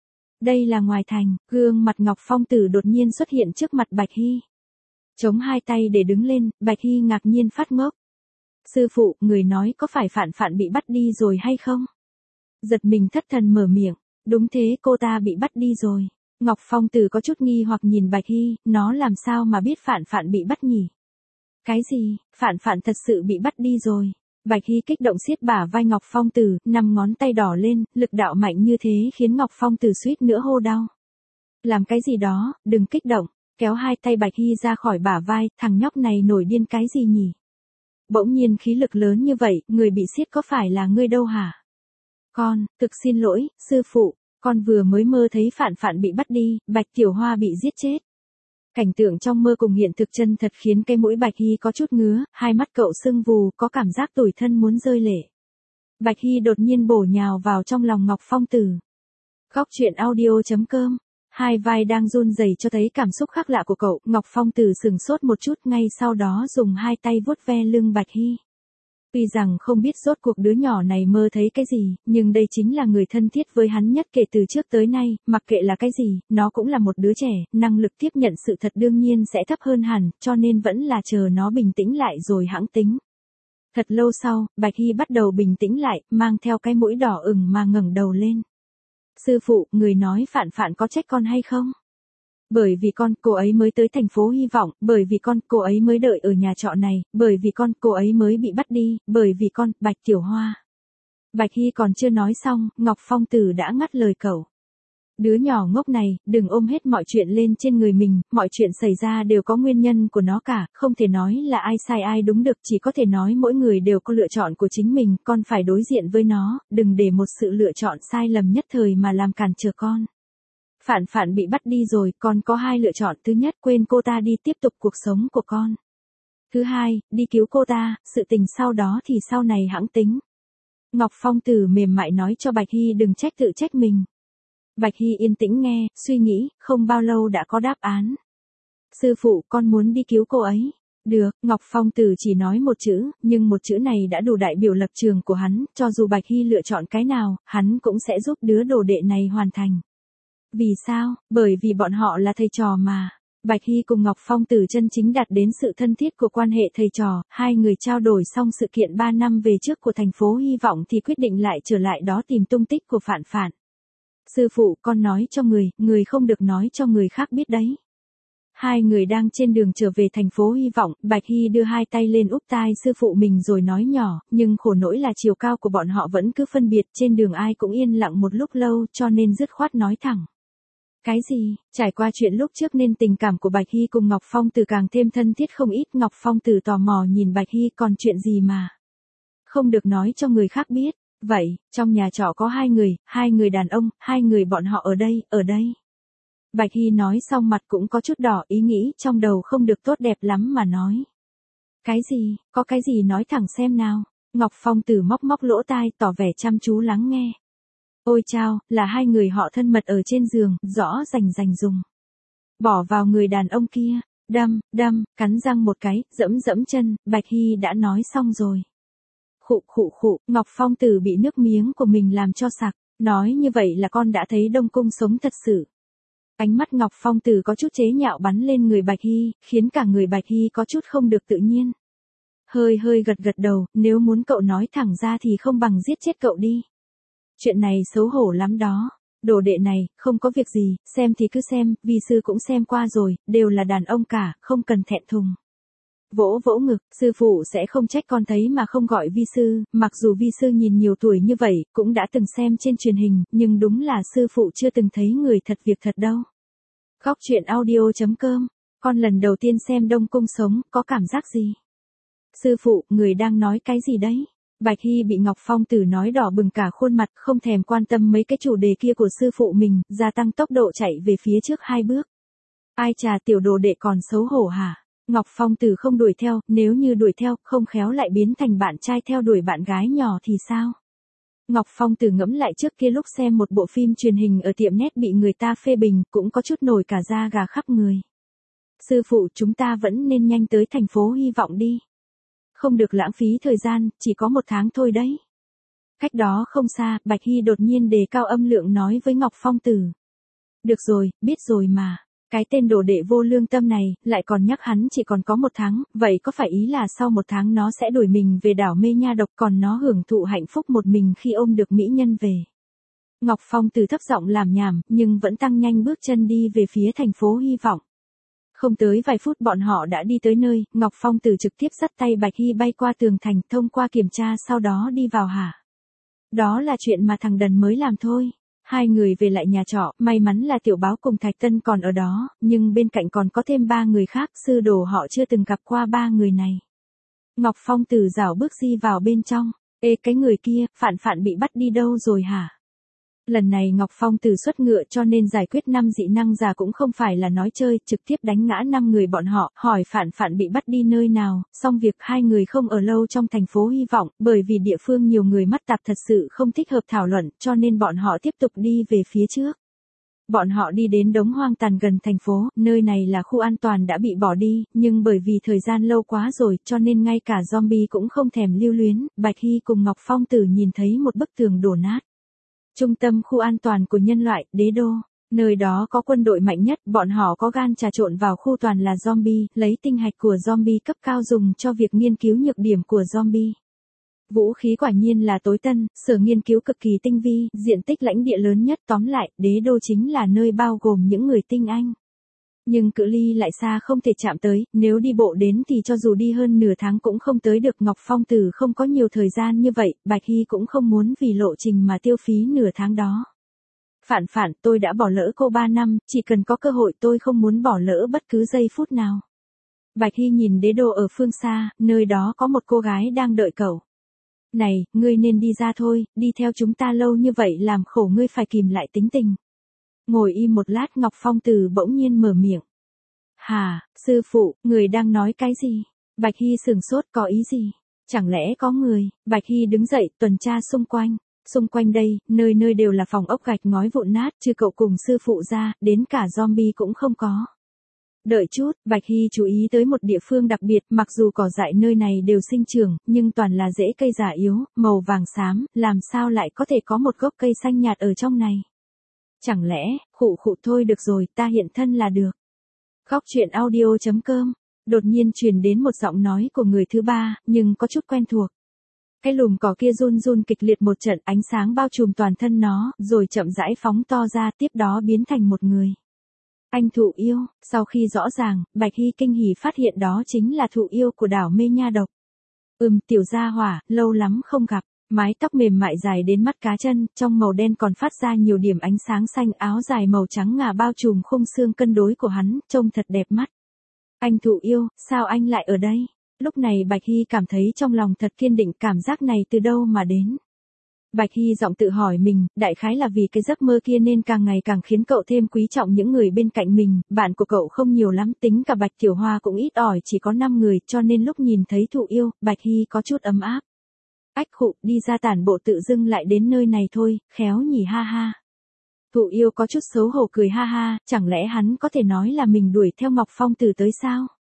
Đây là ngoài thành, gương mặt Ngọc Phong Tử đột nhiên xuất hiện trước mặt Bạch Hy. Chống hai tay để đứng lên, Bạch Hy ngạc nhiên phát ngốc. Sư phụ, người nói có phải Phạn bị bắt đi rồi hay không? Giật mình thất thần mở miệng, đúng thế, cô ta bị bắt đi rồi. Ngọc Phong Tử có chút nghi hoặc nhìn Bạch Hy, nó làm sao mà biết Phạn bị bắt nhỉ? Cái gì, Phạn thật sự bị bắt đi rồi. Bạch Hy kích động siết bả vai Ngọc Phong Tử, 5 ngón tay đỏ lên, lực đạo mạnh như thế khiến Ngọc Phong Tử suýt nữa hô đau. Làm cái gì đó, đừng kích động, kéo hai tay Bạch Hy ra khỏi bả vai, thằng nhóc này nổi điên cái gì nhỉ? Bỗng nhiên khí lực lớn như vậy, người bị siết có phải là ngươi đâu hả? Con, thực xin lỗi, sư phụ, con vừa mới mơ thấy Phạn bị bắt đi, Bạch Tiểu Hoa bị giết chết. Cảnh tượng trong mơ cùng hiện thực chân thật khiến cái mũi Bạch Hy có chút ngứa, hai mắt cậu sưng vù, có cảm giác tủi thân muốn rơi lệ. Bạch Hy đột nhiên bổ nhào vào trong lòng Ngọc Phong Tử. Góc truyện audio.com. Hai vai đang run rẩy cho thấy cảm xúc khác lạ của cậu, Ngọc Phong Tử sừng sốt một chút, ngay sau đó dùng hai tay vuốt ve lưng Bạch Hy. Tuy rằng không biết rốt cuộc đứa nhỏ này mơ thấy cái gì, nhưng đây chính là người thân thiết với hắn nhất kể từ trước tới nay, mặc kệ là cái gì, nó cũng là một đứa trẻ, năng lực tiếp nhận sự thật đương nhiên sẽ thấp hơn hẳn, cho nên vẫn là chờ nó bình tĩnh lại rồi hãng tính. Thật lâu sau, Bạch Hy bắt đầu bình tĩnh lại, mang theo cái mũi đỏ ửng mà ngẩng đầu lên. Sư phụ, người nói Phạn có trách con hay không? Bởi vì cô ấy mới tới thành phố hy vọng, bởi vì cô ấy mới đợi ở nhà trọ này, bởi vì cô ấy mới bị bắt đi, bởi vì Bạch Tiểu Hoa. Bạch Hy còn chưa nói xong, Ngọc Phong Tử đã ngắt lời cậu. Đứa nhỏ ngốc này, đừng ôm hết mọi chuyện lên trên người mình, mọi chuyện xảy ra đều có nguyên nhân của nó cả, không thể nói là ai sai ai đúng được, chỉ có thể nói mỗi người đều có lựa chọn của chính mình, con phải đối diện với nó, đừng để một sự lựa chọn sai lầm nhất thời mà làm cản trở con. Phạn bị bắt đi rồi, con có hai lựa chọn, thứ nhất quên cô ta đi tiếp tục cuộc sống của con. Thứ hai, đi cứu cô ta, sự tình sau đó thì sau này hãng tính. Ngọc Phong Tử mềm mại nói cho Bạch Hy đừng tự trách mình. Bạch Hy yên tĩnh nghe, suy nghĩ, không bao lâu đã có đáp án. Sư phụ, con muốn đi cứu cô ấy. Được, Ngọc Phong Tử chỉ nói một chữ, nhưng một chữ này đã đủ đại biểu lập trường của hắn, cho dù Bạch Hy lựa chọn cái nào, hắn cũng sẽ giúp đứa đồ đệ này hoàn thành. Vì sao? Bởi vì bọn họ là thầy trò mà. Bạch Hy cùng Ngọc Phong Tử chân chính đạt đến sự thân thiết của quan hệ thầy trò, hai người trao đổi xong sự kiện 3 năm về trước của thành phố hy vọng thì quyết định lại trở lại đó tìm tung tích của Phạn. Sư phụ, con nói cho người không được nói cho người khác biết đấy. Hai người đang trên đường trở về thành phố hy vọng, Bạch Hy đưa hai tay lên úp tai sư phụ mình rồi nói nhỏ, nhưng khổ nỗi là chiều cao của bọn họ vẫn cứ phân biệt, trên đường ai cũng yên lặng một lúc lâu cho nên dứt khoát nói thẳng. Cái gì? Trải qua chuyện lúc trước nên tình cảm của Bạch Hy cùng Ngọc Phong Tử càng thêm thân thiết không ít. Ngọc Phong Tử tò mò nhìn Bạch Hy, còn chuyện gì mà không được nói cho người khác biết. Vậy, trong nhà trọ có hai người đàn ông, hai người bọn họ ở đây. Bạch Hy nói xong mặt cũng có chút đỏ, ý nghĩ trong đầu không được tốt đẹp lắm mà nói. Cái gì, có cái gì nói thẳng xem nào. Ngọc Phong Tử móc lỗ tai tỏ vẻ chăm chú lắng nghe. Ôi chao, là hai người họ thân mật ở trên giường, rõ rành dùng. Bỏ vào người đàn ông kia, đâm, cắn răng một cái, dẫm chân, Bạch Hy đã nói xong rồi. Khụ, Ngọc Phong Tử bị nước miếng của mình làm cho sặc, nói như vậy là con đã thấy Đông Cung sống thật sự. Ánh mắt Ngọc Phong Tử có chút chế nhạo bắn lên người Bạch Hy, khiến cả người Bạch Hy có chút không được tự nhiên. Hơi gật đầu, nếu muốn cậu nói thẳng ra thì không bằng giết chết cậu đi. Chuyện này xấu hổ lắm đó. Đồ đệ này, không có việc gì, xem thì cứ xem, vi sư cũng xem qua rồi, đều là đàn ông cả, không cần thẹn thùng. Vỗ ngực, sư phụ sẽ không trách con thấy mà không gọi vi sư, mặc dù vi sư nhìn nhiều tuổi như vậy, cũng đã từng xem trên truyền hình, nhưng đúng là sư phụ chưa từng thấy người thật việc thật đâu. Góc truyện audio.com, con lần đầu tiên xem Đông Cung sống, có cảm giác gì? Sư phụ, người đang nói cái gì đấy? Bạch Hy bị Ngọc Phong Tử nói đỏ bừng cả khuôn mặt, không thèm quan tâm mấy cái chủ đề kia của sư phụ mình, gia tăng tốc độ chạy về phía trước 2 bước. Ai chà, tiểu đồ đệ còn xấu hổ hả? Ngọc Phong Tử không đuổi theo, nếu như đuổi theo, không khéo lại biến thành bạn trai theo đuổi bạn gái nhỏ thì sao? Ngọc Phong Tử ngẫm lại trước kia lúc xem một bộ phim truyền hình ở tiệm nét bị người ta phê bình, cũng có chút nổi cả da gà khắp người. Sư phụ, chúng ta vẫn nên nhanh tới thành phố hy vọng đi. Không được lãng phí thời gian, chỉ có 1 tháng thôi đấy. Cách đó không xa, Bạch Hy đột nhiên đề cao âm lượng nói với Ngọc Phong Tử. Được rồi, biết rồi mà. Cái tên đồ đệ vô lương tâm này, lại còn nhắc hắn chỉ còn có 1 tháng, vậy có phải ý là sau 1 tháng nó sẽ đuổi mình về đảo Mê Nha Độc, còn nó hưởng thụ hạnh phúc một mình khi ôm được mỹ nhân về. Ngọc Phong Tử thấp giọng làm nhảm, nhưng vẫn tăng nhanh bước chân đi về phía thành phố hy vọng. Không tới vài phút bọn họ đã đi tới nơi, Ngọc Phong Tử trực tiếp dắt tay Bạch Hy bay qua tường thành, thông qua kiểm tra sau đó đi vào hả? Đó là chuyện mà thằng đần mới làm thôi. 2 người về lại nhà trọ, may mắn là Tiểu Báo cùng Thạch Tân còn ở đó, nhưng bên cạnh còn có thêm 3 người khác, sư đồ họ chưa từng gặp qua 3 người này. Ngọc Phong Tử rảo bước di vào bên trong. Ê, cái người kia, Phạn bị bắt đi đâu rồi hả? Lần này Ngọc Phong Tử xuất ngựa cho nên giải quyết 5 dị năng giả cũng không phải là nói chơi, trực tiếp đánh ngã 5 người bọn họ, hỏi Phạn bị bắt đi nơi nào, xong việc 2 người không ở lâu trong thành phố hy vọng, bởi vì địa phương nhiều người mắt tạp thật sự không thích hợp thảo luận, cho nên bọn họ tiếp tục đi về phía trước. Bọn họ đi đến đống hoang tàn gần thành phố, nơi này là khu an toàn đã bị bỏ đi, nhưng bởi vì thời gian lâu quá rồi, cho nên ngay cả zombie cũng không thèm lưu luyến, Bạch Hy cùng Ngọc Phong Tử nhìn thấy một bức tường đổ nát. Trung tâm khu an toàn của nhân loại, Đế Đô. Nơi đó có quân đội mạnh nhất, bọn họ có gan trà trộn vào khu toàn là zombie, lấy tinh hạch của zombie cấp cao dùng cho việc nghiên cứu nhược điểm của zombie. Vũ khí quả nhiên là tối tân, sở nghiên cứu cực kỳ tinh vi, diện tích lãnh địa lớn nhất, tóm lại, Đế Đô chính là nơi bao gồm những người tinh anh. Nhưng cự ly lại xa không thể chạm tới, nếu đi bộ đến thì cho dù đi hơn nửa tháng cũng không tới được. Ngọc Phong Tử không có nhiều thời gian như vậy, Bạch Hy cũng không muốn vì lộ trình mà tiêu phí nửa tháng đó. Phạn, tôi đã bỏ lỡ cô 3 năm, chỉ cần có cơ hội tôi không muốn bỏ lỡ bất cứ giây phút nào. Bạch Hy nhìn Đế Đô ở phương xa, nơi đó có một cô gái đang đợi cậu. Này, ngươi nên đi ra thôi, đi theo chúng ta lâu như vậy làm khổ ngươi phải kìm lại tính tình. Ngồi im một lát Ngọc Phong Tử bỗng nhiên mở miệng. Hà, sư phụ, người đang nói cái gì? Bạch Hy sửng sốt, có ý gì? Chẳng lẽ có người? Bạch Hy đứng dậy tuần tra xung quanh. Xung quanh đây, nơi nơi đều là phòng ốc gạch ngói vụn nát, trừ cậu cùng sư phụ ra, đến cả zombie cũng không có. Đợi chút, Bạch Hy chú ý tới một địa phương đặc biệt, mặc dù cỏ dại nơi này đều sinh trưởng, nhưng toàn là rễ cây già yếu, màu vàng xám, làm sao lại có thể có một gốc cây xanh nhạt ở trong này? Chẳng lẽ, khụ thôi được rồi, ta hiện thân là được. Góc truyện audio.com, đột nhiên truyền đến một giọng nói của người thứ 3, nhưng có chút quen thuộc. Cái lùm cỏ kia run kịch liệt một trận, ánh sáng bao trùm toàn thân nó, rồi chậm rãi phóng to ra, tiếp đó biến thành một người. Anh Thụ Yêu, sau khi rõ ràng, Bạch Hy kinh hỉ phát hiện đó chính là Thụ Yêu của đảo Mê Nha Độc. Tiểu gia hỏa, lâu lắm không gặp. Mái tóc mềm mại dài đến mắt cá chân, trong màu đen còn phát ra nhiều điểm ánh sáng xanh, áo dài màu trắng ngà bao trùm khung xương cân đối của hắn, trông thật đẹp mắt. Anh Thụ Yêu, sao anh lại ở đây? Lúc này Bạch Hy cảm thấy trong lòng thật kiên định, cảm giác này từ đâu mà đến? Bạch Hy giọng tự hỏi mình, đại khái là vì cái giấc mơ kia nên càng ngày càng khiến cậu thêm quý trọng những người bên cạnh mình, bạn của cậu không nhiều lắm, tính cả Bạch Tiểu Hoa cũng ít ỏi, chỉ có 5 người, cho nên lúc nhìn thấy Thụ Yêu, Bạch Hy có chút ấm áp. Ách khụ, đi ra tản bộ tự dưng lại đến nơi này thôi, khéo nhỉ ha ha. Thụ Yêu có chút xấu hổ cười ha ha, chẳng lẽ hắn có thể nói là mình đuổi theo Ngọc Phong Tử tới sao?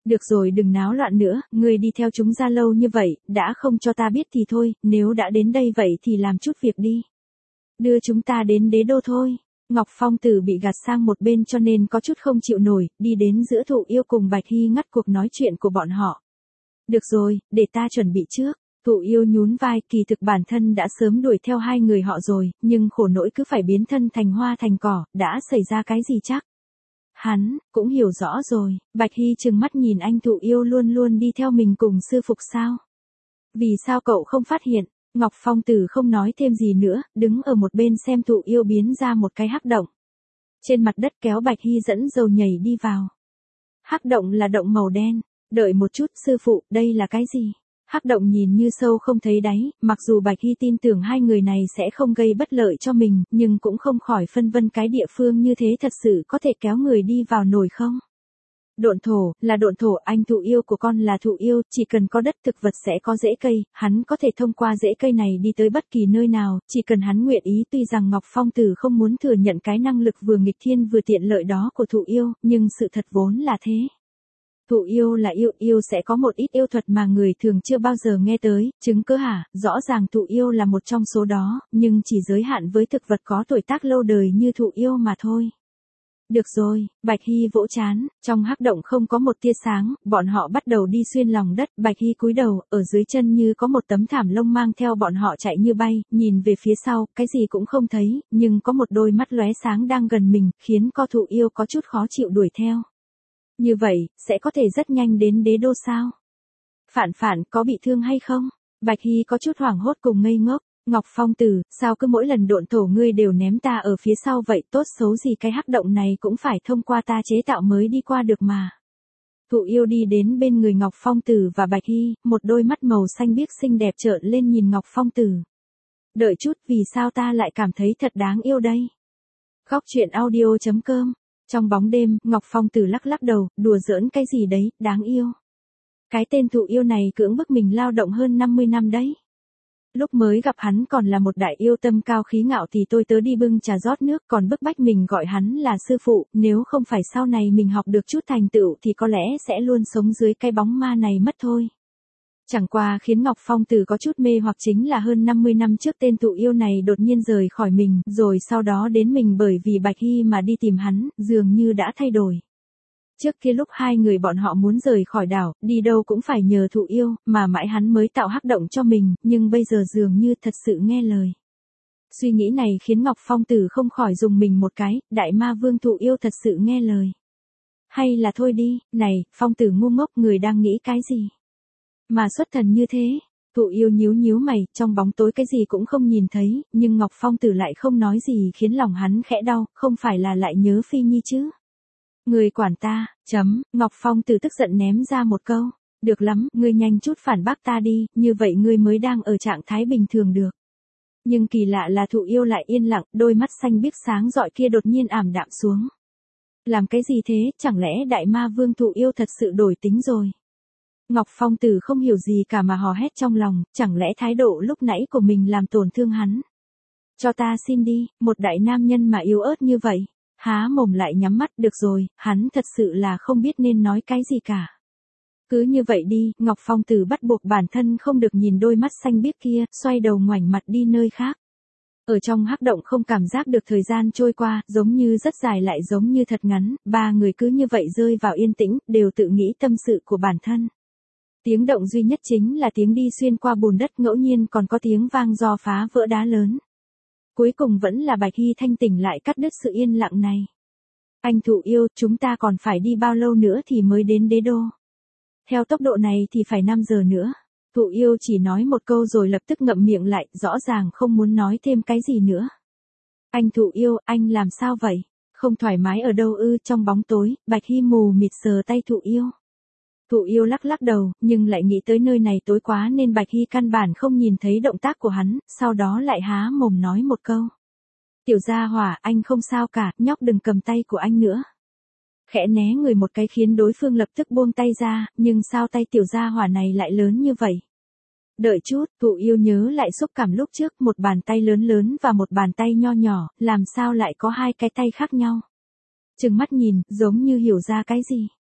Được rồi đừng náo loạn nữa, ngươi đi theo chúng ra lâu như vậy, đã không cho ta biết thì thôi, nếu đã đến đây vậy thì làm chút việc đi. Đưa chúng ta đến đế đô thôi. Ngọc Phong Tử bị gạt sang một bên cho nên có chút không chịu nổi, đi đến giữa Thụ Yêu cùng Bạch Hy ngắt cuộc nói chuyện của bọn họ. Được rồi, để ta chuẩn bị trước. Thụ Yêu nhún vai, kỳ thực bản thân đã sớm đuổi theo hai người họ rồi, nhưng khổ nỗi cứ phải biến thân thành hoa thành cỏ, đã xảy ra cái gì chắc. Hắn, cũng hiểu rõ rồi, Bạch Hy trừng mắt nhìn anh Thụ Yêu luôn luôn đi theo mình cùng sư phục sao. Vì sao cậu không phát hiện? Ngọc Phong Tử không nói thêm gì nữa, đứng ở một bên xem Thụ Yêu biến ra một cái hắc động. Trên mặt đất kéo Bạch Hy dẫn dầu nhảy đi vào. Hắc động là động màu đen. Đợi một chút sư phụ, đây là cái gì? Hắc động nhìn như sâu không thấy đáy, mặc dù Bạch Hy tin tưởng hai người này sẽ không gây bất lợi cho mình, nhưng cũng không khỏi phân vân cái địa phương như thế thật sự có thể kéo người đi vào nổi không? Độn thổ, là độn thổ, anh Thụ Yêu của con là Thụ Yêu, chỉ cần có đất thực vật sẽ có rễ cây, hắn có thể thông qua rễ cây này đi tới bất kỳ nơi nào, chỉ cần hắn nguyện ý. Tuy rằng Ngọc Phong Tử không muốn thừa nhận cái năng lực vừa nghịch thiên vừa tiện lợi đó của Thụ Yêu, nhưng sự thật vốn là thế. Thụ Yêu là yêu, yêu sẽ có một ít yêu thuật mà người thường chưa bao giờ nghe tới, chứng cơ hả, rõ ràng Thụ Yêu là một trong số đó, nhưng chỉ giới hạn với thực vật có tuổi tác lâu đời như Thụ Yêu mà thôi. Được rồi, Bạch Hy vỗ chán, trong hắc động không có một tia sáng, bọn họ bắt đầu đi xuyên lòng đất, Bạch Hy cúi đầu, ở dưới chân như có một tấm thảm lông mang theo bọn họ chạy như bay, nhìn về phía sau, cái gì cũng không thấy, nhưng có một đôi mắt lóe sáng đang gần mình, khiến co Thụ Yêu có chút khó chịu đuổi theo. Như vậy, sẽ có thể rất nhanh đến đế đô sao? Phản Phản, có bị thương hay không? Bạch Hy có chút hoảng hốt cùng ngây ngốc. Ngọc Phong Tử, sao cứ mỗi lần độn thổ ngươi đều ném ta ở phía sau vậy, tốt xấu gì cái hắc động này cũng phải thông qua ta chế tạo mới đi qua được mà. Thụ Yêu đi đến bên người Ngọc Phong Tử và Bạch Hy, một đôi mắt màu xanh biếc xinh đẹp trợn lên nhìn Ngọc Phong Tử. Đợi chút, vì sao ta lại cảm thấy thật đáng yêu đây? Góc truyện audio.com. Trong bóng đêm, Ngọc Phong Tử lắc lắc đầu, đùa giỡn cái gì đấy, đáng yêu. Cái tên Thụ Yêu này cưỡng bức mình lao động hơn 50 năm đấy. Lúc mới gặp hắn còn là một đại yêu tâm cao khí ngạo thì tôi tớ đi bưng trà rót nước, còn bức bách mình gọi hắn là sư phụ, nếu không phải sau này mình học được chút thành tựu thì có lẽ sẽ luôn sống dưới cái bóng ma này mất thôi. Chẳng qua khiến Ngọc Phong Tử có chút mê hoặc chính là hơn 50 năm trước tên Thụ Yêu này đột nhiên rời khỏi mình, rồi sau đó đến mình bởi vì Bạch Hy mà đi tìm hắn, dường như đã thay đổi. Trước kia lúc hai người bọn họ muốn rời khỏi đảo, đi đâu cũng phải nhờ Thụ Yêu, mà mãi hắn mới tạo hắc động cho mình, nhưng bây giờ dường như thật sự nghe lời. Suy nghĩ này khiến Ngọc Phong Tử không khỏi dùng mình một cái, đại ma vương Thụ Yêu thật sự nghe lời. Hay là thôi đi, này, Phong Tử ngu ngốc, người đang nghĩ cái gì? Mà xuất thần như thế, Thụ Yêu nhíu nhíu mày, trong bóng tối cái gì cũng không nhìn thấy, nhưng Ngọc Phong Tử lại không nói gì khiến lòng hắn khẽ đau, không phải là lại nhớ Phi Nhi chứ? Người quản ta, Ngọc Phong Tử tức giận ném ra một câu. Được lắm, ngươi nhanh chút phản bác ta đi, như vậy ngươi mới đang ở trạng thái bình thường được. Nhưng kỳ lạ là Thụ Yêu lại yên lặng, đôi mắt xanh biếc sáng rọi kia đột nhiên ảm đạm xuống. Làm cái gì thế, chẳng lẽ đại ma vương Thụ Yêu thật sự đổi tính rồi? Ngọc Phong Tử không hiểu gì cả mà hò hét trong lòng, chẳng lẽ thái độ lúc nãy của mình làm tổn thương hắn? Cho ta xin đi, một đại nam nhân mà yếu ớt như vậy. Há mồm lại nhắm mắt, được rồi, hắn thật sự là không biết nên nói cái gì cả. Cứ như vậy đi, Ngọc Phong Tử bắt buộc bản thân không được nhìn đôi mắt xanh biếc kia, xoay đầu ngoảnh mặt đi nơi khác. Ở trong hắc động không cảm giác được thời gian trôi qua, giống như rất dài lại giống như thật ngắn, ba người cứ như vậy rơi vào yên tĩnh, đều tự nghĩ tâm sự của bản thân. Tiếng động duy nhất chính là tiếng đi xuyên qua bùn đất, ngẫu nhiên còn có tiếng vang do phá vỡ đá lớn. Cuối cùng vẫn là Bạch Hy thanh tỉnh lại cắt đứt sự yên lặng này. Anh Thụ Yêu, chúng ta còn phải đi bao lâu nữa thì mới đến đế đô? Theo tốc độ này thì phải 5 giờ nữa. Thụ Yêu chỉ nói một câu rồi lập tức ngậm miệng lại, rõ ràng không muốn nói thêm cái gì nữa. Anh Thụ Yêu, anh làm sao vậy? Không thoải mái ở đâu ư? Trong bóng tối, Bạch Hy mù mịt sờ tay Thụ Yêu. Thụ Yêu lắc lắc đầu, nhưng lại nghĩ tới nơi này tối quá nên Bạch Hy căn bản không nhìn thấy động tác của hắn, sau đó lại há mồm nói một câu. Tiểu gia hỏa, anh không sao cả, nhóc đừng cầm tay của anh nữa. Khẽ né người một cái khiến đối phương lập tức buông tay ra, nhưng sao tay tiểu gia hỏa này lại lớn như vậy? Đợi chút, Thụ Yêu nhớ lại xúc cảm lúc trước, một bàn tay lớn lớn và một bàn tay nho nhỏ, làm sao lại có hai cái tay khác nhau? Trừng mắt nhìn, giống như hiểu ra cái gì.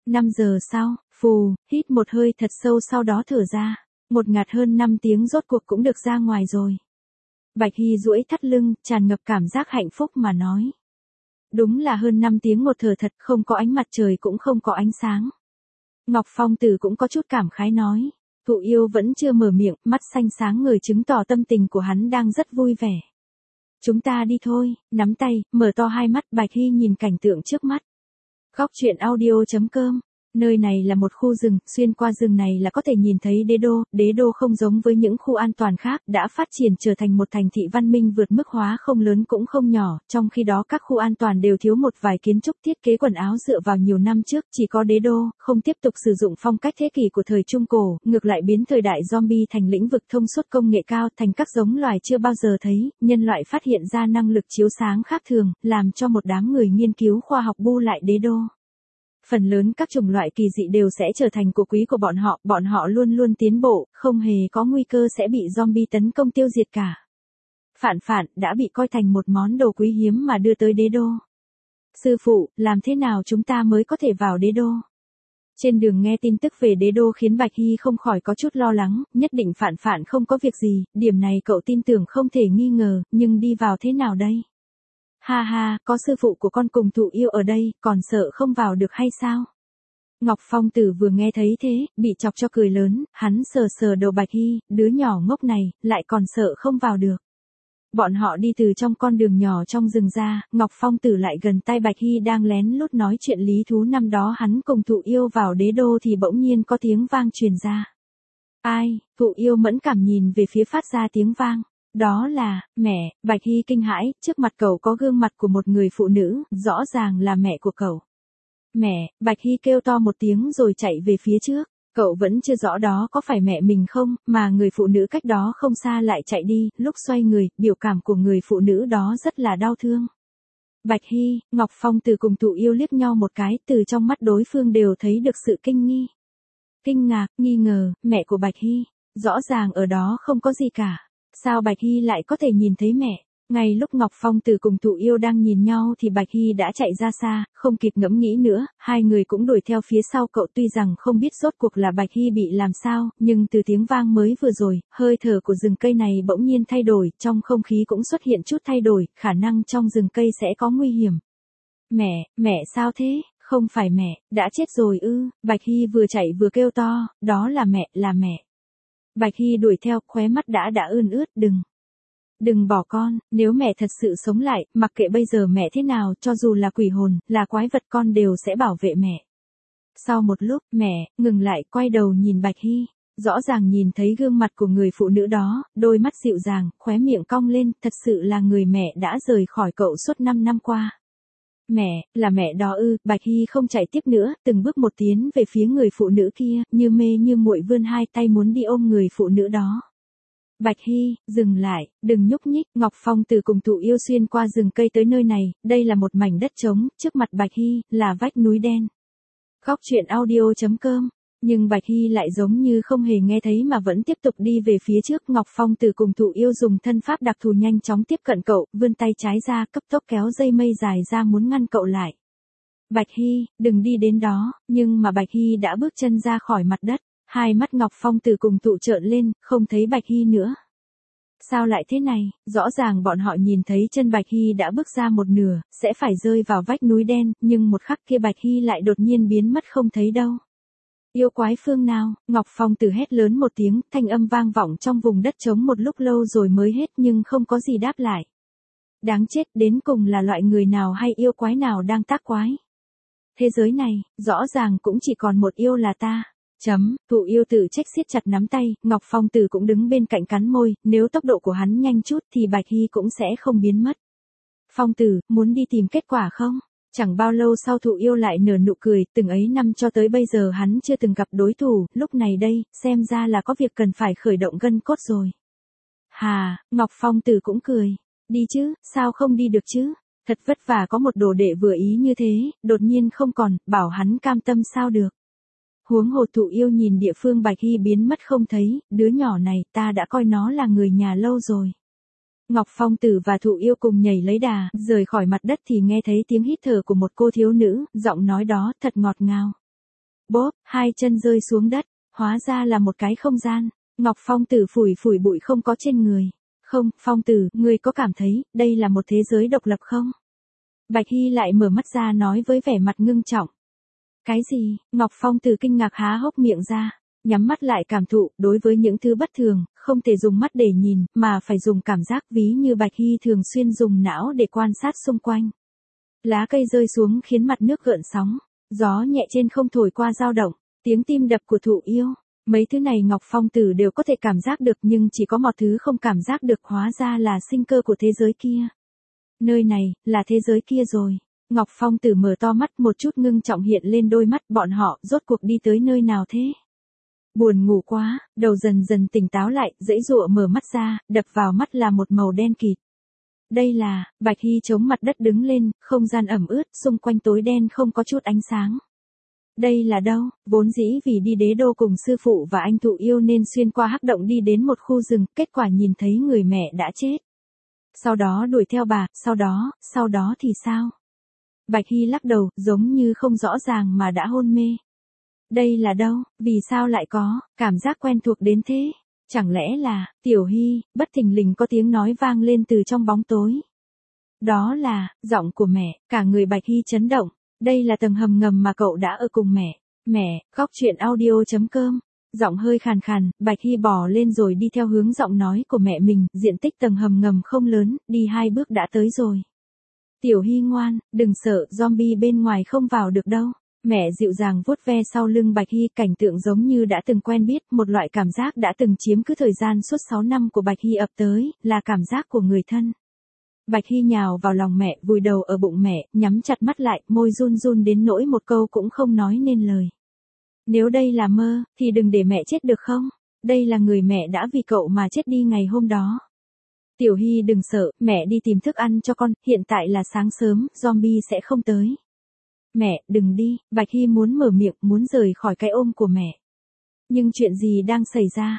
5 giờ sau, phù, hít một hơi thật sâu sau đó thở ra. Một ngạt hơn 5 tiếng rốt cuộc cũng được ra ngoài rồi. Bạch Hy duỗi thắt lưng, tràn ngập cảm giác hạnh phúc mà nói. Đúng là hơn 5 tiếng một thở thật, không có ánh mặt trời cũng không có ánh sáng. Ngọc Phong Tử cũng có chút cảm khái nói. Thụ yêu vẫn chưa mở miệng, mắt xanh sáng ngời chứng tỏ tâm tình của hắn đang rất vui vẻ. Chúng ta đi thôi, nắm tay, mở to hai mắt. Bạch Hy nhìn cảnh tượng trước mắt. Góc truyện audio.com. Nơi này là một khu rừng, xuyên qua rừng này là có thể nhìn thấy đế đô không giống với những khu an toàn khác, đã phát triển trở thành một thành thị văn minh vượt mức hóa không lớn cũng không nhỏ, trong khi đó các khu an toàn đều thiếu một vài kiến trúc thiết kế quần áo dựa vào nhiều năm trước, chỉ có đế đô, không tiếp tục sử dụng phong cách thế kỷ của thời Trung Cổ, ngược lại biến thời đại zombie thành lĩnh vực thông suốt công nghệ cao, thành các giống loài chưa bao giờ thấy, nhân loại phát hiện ra năng lực chiếu sáng khác thường, làm cho một đám người nghiên cứu khoa học bu lại đế đô. Phần lớn các chủng loại kỳ dị đều sẽ trở thành của quý của bọn họ luôn luôn tiến bộ, không hề có nguy cơ sẽ bị zombie tấn công tiêu diệt cả. Phản đã bị coi thành một món đồ quý hiếm mà đưa tới đế đô. Sư phụ, làm thế nào chúng ta mới có thể vào đế đô? Trên đường nghe tin tức về đế đô khiến Bạch Hy không khỏi có chút lo lắng, nhất định phản không có việc gì, điểm này cậu tin tưởng không thể nghi ngờ, nhưng đi vào thế nào đây? Ha ha, có sư phụ của con cùng Thụ Yêu ở đây, còn sợ không vào được hay sao? Ngọc Phong Tử vừa nghe thấy thế, bị chọc cho cười lớn, hắn sờ đầu Bạch Hy, đứa nhỏ ngốc này, lại còn sợ không vào được. Bọn họ đi từ trong con đường nhỏ trong rừng ra, Ngọc Phong Tử lại gần tai Bạch Hy đang lén lút nói chuyện lý thú năm đó hắn cùng Thụ Yêu vào đế đô thì bỗng nhiên có tiếng vang truyền ra. Ai, Thụ Yêu mẫn cảm nhìn về phía phát ra tiếng vang. Đó là, mẹ. Bạch Hy kinh hãi, trước mặt cậu có gương mặt của một người phụ nữ, rõ ràng là mẹ của cậu. Mẹ, Bạch Hy kêu to một tiếng rồi chạy về phía trước. Cậu vẫn chưa rõ đó có phải mẹ mình không, mà người phụ nữ cách đó không xa lại chạy đi, lúc xoay người, biểu cảm của người phụ nữ đó rất là đau thương. Bạch Hy, Ngọc Phong Tử cùng Thụ Yêu liếc nhau một cái, từ trong mắt đối phương đều thấy được sự kinh ngạc, nghi ngờ, mẹ của Bạch Hy, rõ ràng ở đó không có gì cả. Sao Bạch Hy lại có thể nhìn thấy mẹ? Ngay lúc Ngọc Phong Tử cùng Thụ Yêu đang nhìn nhau thì Bạch Hy đã chạy ra xa, không kịp ngẫm nghĩ nữa, hai người cũng đuổi theo phía sau cậu tuy rằng không biết rốt cuộc là Bạch Hy bị làm sao, nhưng từ tiếng vang mới vừa rồi, hơi thở của rừng cây này bỗng nhiên thay đổi, trong không khí cũng xuất hiện chút thay đổi, khả năng trong rừng cây sẽ có nguy hiểm. Mẹ sao thế? Không phải mẹ, đã chết rồi ư? Bạch Hy vừa chạy vừa kêu to, đó là mẹ. Bạch Hy đuổi theo, khóe mắt đã ươn ướt, đừng bỏ con, nếu mẹ thật sự sống lại, mặc kệ bây giờ mẹ thế nào, cho dù là quỷ hồn, là quái vật con đều sẽ bảo vệ mẹ. Sau một lúc, mẹ, ngừng lại, quay đầu nhìn Bạch Hy, rõ ràng nhìn thấy gương mặt của người phụ nữ đó, đôi mắt dịu dàng, khóe miệng cong lên, thật sự là người mẹ đã rời khỏi cậu suốt 5 năm qua. Mẹ, là mẹ đó ư? Bạch Hy không chạy tiếp nữa, từng bước một tiến về phía người phụ nữ kia, như mê như muội vươn hai tay muốn đi ôm người phụ nữ đó. Bạch Hy, dừng lại, đừng nhúc nhích. Ngọc Phong Tử cùng Thụ Yêu xuyên qua rừng cây tới nơi này, đây là một mảnh đất trống, trước mặt Bạch Hy, là vách núi đen. Góc truyện audio.com. Nhưng Bạch Hy lại giống như không hề nghe thấy mà vẫn tiếp tục đi về phía trước. Ngọc Phong Tử cùng Thụ Yêu dùng thân pháp đặc thù nhanh chóng tiếp cận cậu, vươn tay trái ra, cấp tốc kéo dây mây dài ra muốn ngăn cậu lại. Bạch Hy, đừng đi đến đó, nhưng mà Bạch Hy đã bước chân ra khỏi mặt đất. Hai mắt Ngọc Phong Tử cùng Thụ trợn lên, không thấy Bạch Hy nữa. Sao lại thế này? Rõ ràng bọn họ nhìn thấy chân Bạch Hy đã bước ra một nửa, sẽ phải rơi vào vách núi đen, nhưng một khắc kia Bạch Hy lại đột nhiên biến mất không thấy đâu. Yêu quái phương nào? Ngọc Phong Tử hét lớn một tiếng, thanh âm vang vọng trong vùng đất trống một lúc lâu rồi mới hết nhưng không có gì đáp lại. Đáng chết, đến cùng là loại người nào hay yêu quái nào đang tác quái? Thế giới này, rõ ràng cũng chỉ còn một yêu là ta. Thụ Yêu tự trách siết chặt nắm tay, Ngọc Phong Tử cũng đứng bên cạnh cắn môi, nếu tốc độ của hắn nhanh chút thì Bạch Hy cũng sẽ không biến mất. Phong Tử, muốn đi tìm kết quả không? Chẳng bao lâu sau Thụ Yêu lại nở nụ cười, từng ấy năm cho tới bây giờ hắn chưa từng gặp đối thủ, lúc này đây, xem ra là có việc cần phải khởi động gân cốt rồi. Hà, Ngọc Phong Tử cũng cười. Đi chứ, sao không đi được chứ? Thật vất vả có một đồ đệ vừa ý như thế, đột nhiên không còn, bảo hắn cam tâm sao được. Huống hồ Thụ Yêu nhìn địa phương Bạch Hy biến mất không thấy, đứa nhỏ này ta đã coi nó là người nhà lâu rồi. Ngọc Phong Tử và Thụ Yêu cùng nhảy lấy đà, rời khỏi mặt đất thì nghe thấy tiếng hít thở của một cô thiếu nữ, giọng nói đó thật ngọt ngào. bốp, hai chân rơi xuống đất, hóa ra là một cái không gian. Ngọc Phong Tử phủi phủi bụi không có trên người. Không, Phong Tử, ngươi có cảm thấy, đây là một thế giới độc lập không? Bạch Hy lại mở mắt ra nói với vẻ mặt ngưng trọng. Cái gì? Ngọc Phong Tử kinh ngạc há hốc miệng ra, nhắm mắt lại cảm thụ, đối với những thứ bất thường, không thể dùng mắt để nhìn, mà phải dùng cảm giác ví như Bạch Hy thường xuyên dùng não để quan sát xung quanh. Lá cây rơi xuống khiến mặt nước gợn sóng, gió nhẹ trên không thổi qua dao động, tiếng tim đập của thụ yêu. Mấy thứ này Ngọc Phong Tử đều có thể cảm giác được nhưng chỉ có một thứ không cảm giác được hóa ra là sinh cơ của thế giới kia. Nơi này, là thế giới kia rồi. Ngọc Phong Tử mở to mắt một chút ngưng trọng hiện lên đôi mắt bọn họ rốt cuộc đi tới nơi nào thế? Buồn ngủ quá, đầu dần dần tỉnh táo lại, dãy dụa mở mắt ra, đập vào mắt là một màu đen kịt. Đây là, Bạch Hy chống mặt đất đứng lên, không gian ẩm ướt, xung quanh tối đen không có chút ánh sáng. Đây là đâu? Vốn dĩ vì đi đế đô cùng sư phụ và anh thụ yêu nên xuyên qua hắc động đi đến một khu rừng, kết quả nhìn thấy người mẹ đã chết. Sau đó đuổi theo bà, sau đó thì sao? Bạch Hy lắc đầu, giống như không rõ ràng mà đã hôn mê. Đây là đâu? Vì sao lại có cảm giác quen thuộc đến thế? Chẳng lẽ là, Tiểu Hy, bất thình lình có tiếng nói vang lên từ trong bóng tối. Đó là, giọng của mẹ, cả người Bạch Hy chấn động. Đây là tầng hầm ngầm mà cậu đã ở cùng mẹ. Mẹ, khóc chuyện audio.com. Giọng hơi khàn khàn, Bạch Hy bò lên rồi đi theo hướng giọng nói của mẹ mình, diện tích tầng hầm ngầm không lớn, đi 2 bước đã tới rồi. Tiểu Hy ngoan, đừng sợ, zombie bên ngoài không vào được đâu. Mẹ dịu dàng vuốt ve sau lưng Bạch Hy, cảnh tượng giống như đã từng quen biết, một loại cảm giác đã từng chiếm cứ thời gian suốt 6 năm của Bạch Hy ập tới, là cảm giác của người thân. Bạch Hy nhào vào lòng mẹ, vùi đầu ở bụng mẹ, nhắm chặt mắt lại, môi run run đến nỗi một câu cũng không nói nên lời. Nếu đây là mơ, thì đừng để mẹ chết được không? Đây là người mẹ đã vì cậu mà chết đi ngày hôm đó. Tiểu Hy đừng sợ, mẹ đi tìm thức ăn cho con, hiện tại là sáng sớm, zombie sẽ không tới. Mẹ, đừng đi, Bạch Hy muốn mở miệng, muốn rời khỏi cái ôm của mẹ. Nhưng chuyện gì đang xảy ra?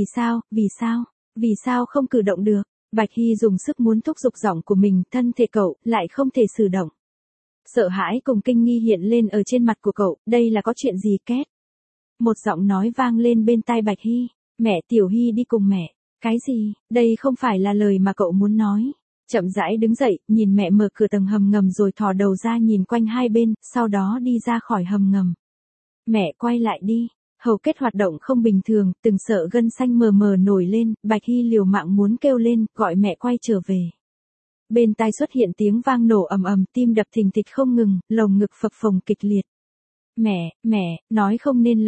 Vì sao không cử động được? Bạch Hy dùng sức muốn thúc giục giọng của mình, thân thể cậu, lại không thể sử động. Sợ hãi cùng kinh nghi hiện lên ở trên mặt của cậu, đây là có chuyện gì két? Một giọng nói vang lên bên tai Bạch Hy, mẹ, Tiểu Hy đi cùng mẹ. Cái gì, đây không phải là lời mà cậu muốn nói. Chậm rãi đứng dậy, nhìn mẹ mở cửa tầng hầm ngầm rồi thò đầu ra nhìn quanh hai bên, sau đó đi ra khỏi hầm ngầm. Mẹ quay lại đi. Hầu kết hoạt động không bình thường, từng sợ gân xanh mờ mờ nổi lên, Bạch Hy liều mạng muốn kêu lên, gọi mẹ quay trở về. Bên tai xuất hiện tiếng vang nổ ầm ầm, tim đập thình thịch không ngừng, lồng ngực phập phồng kịch liệt. Mẹ, nói không nên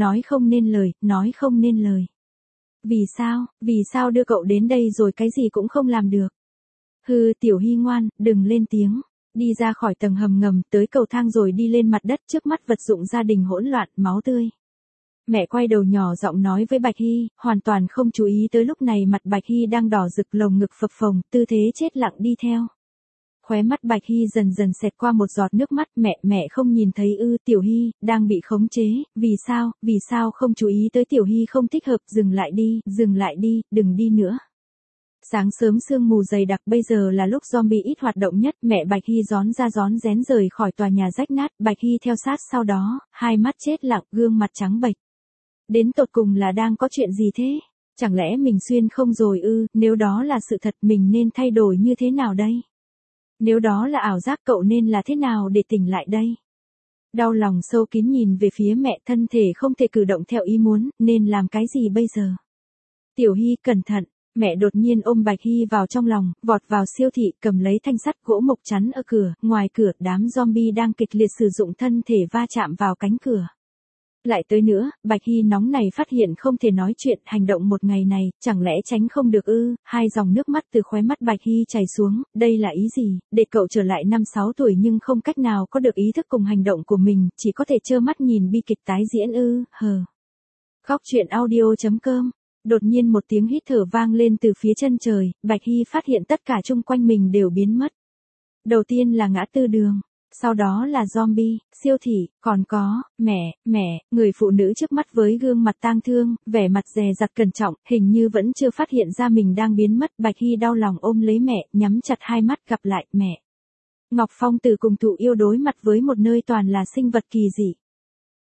lời. Vì sao đưa cậu đến đây rồi cái gì cũng không làm được. Hừ, Tiểu Hy ngoan, đừng lên tiếng. Đi ra khỏi tầng hầm ngầm, tới cầu thang rồi đi lên mặt đất, trước mắt vật dụng gia đình hỗn loạn, máu tươi. Mẹ quay đầu nhỏ giọng nói với Bạch Hy, hoàn toàn không chú ý tới lúc này mặt Bạch Hy đang đỏ rực, lồng ngực phập phồng, tư thế chết lặng đi theo. Khóe mắt Bạch Hy dần dần xẹt qua một giọt nước mắt, mẹ không nhìn thấy ư? Tiểu Hy, đang bị khống chế, vì sao không chú ý tới? Tiểu Hy không thích hợp, dừng lại đi, đừng đi nữa. Sáng sớm sương mù dày đặc, bây giờ là lúc zombie ít hoạt động nhất, mẹ Bạch Hy rón rén rời khỏi tòa nhà rách nát, Bạch Hy theo sát sau đó, hai mắt chết lặng, gương mặt trắng bệch. Đến tột cùng là đang có chuyện gì thế? Chẳng lẽ mình xuyên không rồi ư? Nếu đó là sự thật, mình nên thay đổi như thế nào đây? Nếu đó là ảo giác, cậu nên là thế nào để tỉnh lại đây? Đau lòng sâu kín nhìn về phía mẹ, thân thể không thể cử động theo ý muốn, nên làm cái gì bây giờ? Tiểu Hy, cẩn thận. Mẹ đột nhiên ôm Bạch Hy vào trong lòng, vọt vào siêu thị, cầm lấy thanh sắt gỗ mộc chắn ở cửa, ngoài cửa, đám zombie đang kịch liệt sử dụng thân thể va chạm vào cánh cửa. Lại tới nữa, Bạch Hy nóng này phát hiện không thể nói chuyện, hành động một ngày này, chẳng lẽ tránh không được ư? Hai dòng nước mắt từ khóe mắt Bạch Hy chảy xuống, đây là ý gì? Để cậu trở lại 5-6 tuổi nhưng không cách nào có được ý thức cùng hành động của mình, chỉ có thể trơ mắt nhìn bi kịch tái diễn ư? Khóc chuyện audio.com. Đột nhiên một tiếng hít thở vang lên từ phía chân trời, Bạch Hy phát hiện tất cả chung quanh mình đều biến mất. Đầu tiên là ngã tư đường, sau đó là zombie, siêu thị, còn có, mẹ, người phụ nữ trước mắt với gương mặt tang thương, vẻ mặt dè dặt cẩn trọng, hình như vẫn chưa phát hiện ra mình đang biến mất. Bạch Hy đau lòng ôm lấy mẹ, nhắm chặt hai mắt gặp lại, mẹ. Ngọc Phong Tử cùng thụ yêu đối mặt với một nơi toàn là sinh vật kỳ dị.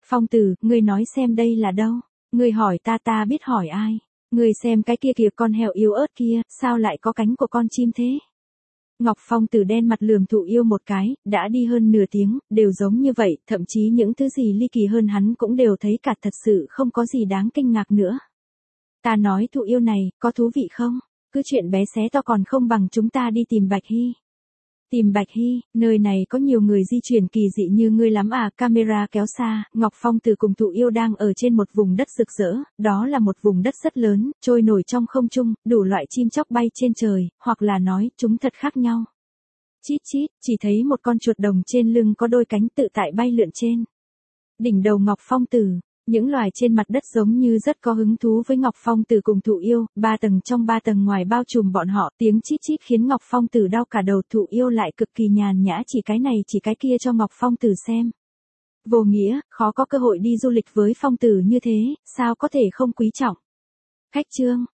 Phong Tử, ngươi nói xem đây là đâu? Ngươi hỏi ta biết hỏi ai? Ngươi xem cái kia kìa, con heo yếu ớt kia, sao lại có cánh của con chim thế? Ngọc Phong Tử đen mặt lườm Thụ Yêu một cái, đã đi hơn nửa tiếng, đều giống như vậy, thậm chí những thứ gì ly kỳ hơn hắn cũng đều thấy cả, thật sự không có gì đáng kinh ngạc nữa. Ta nói Thụ Yêu này, có thú vị không? Cứ chuyện bé xé to còn không bằng chúng ta đi tìm Bạch Hy. Tìm Bạch Hy, nơi này có nhiều người di chuyển kỳ dị như ngươi lắm à, camera kéo xa, Ngọc Phong Tử cùng Thụ Yêu đang ở trên một vùng đất rực rỡ, đó là một vùng đất rất lớn, trôi nổi trong không trung, đủ loại chim chóc bay trên trời, hoặc là nói, chúng thật khác nhau. Chít chít, chỉ thấy một con chuột đồng trên lưng có đôi cánh tự tại bay lượn trên đỉnh đầu Ngọc Phong Tử. Những loài trên mặt đất giống như rất có hứng thú với Ngọc Phong Tử cùng Thụ Yêu, 3 tầng trong 3 tầng ngoài bao trùm bọn họ, tiếng chít chít khiến Ngọc Phong Tử đau cả đầu, Thụ Yêu lại cực kỳ nhàn nhã chỉ cái này chỉ cái kia cho Ngọc Phong Tử xem. Vô nghĩa, khó có cơ hội đi du lịch với Phong Tử như thế, sao có thể không quý trọng. Khách trương,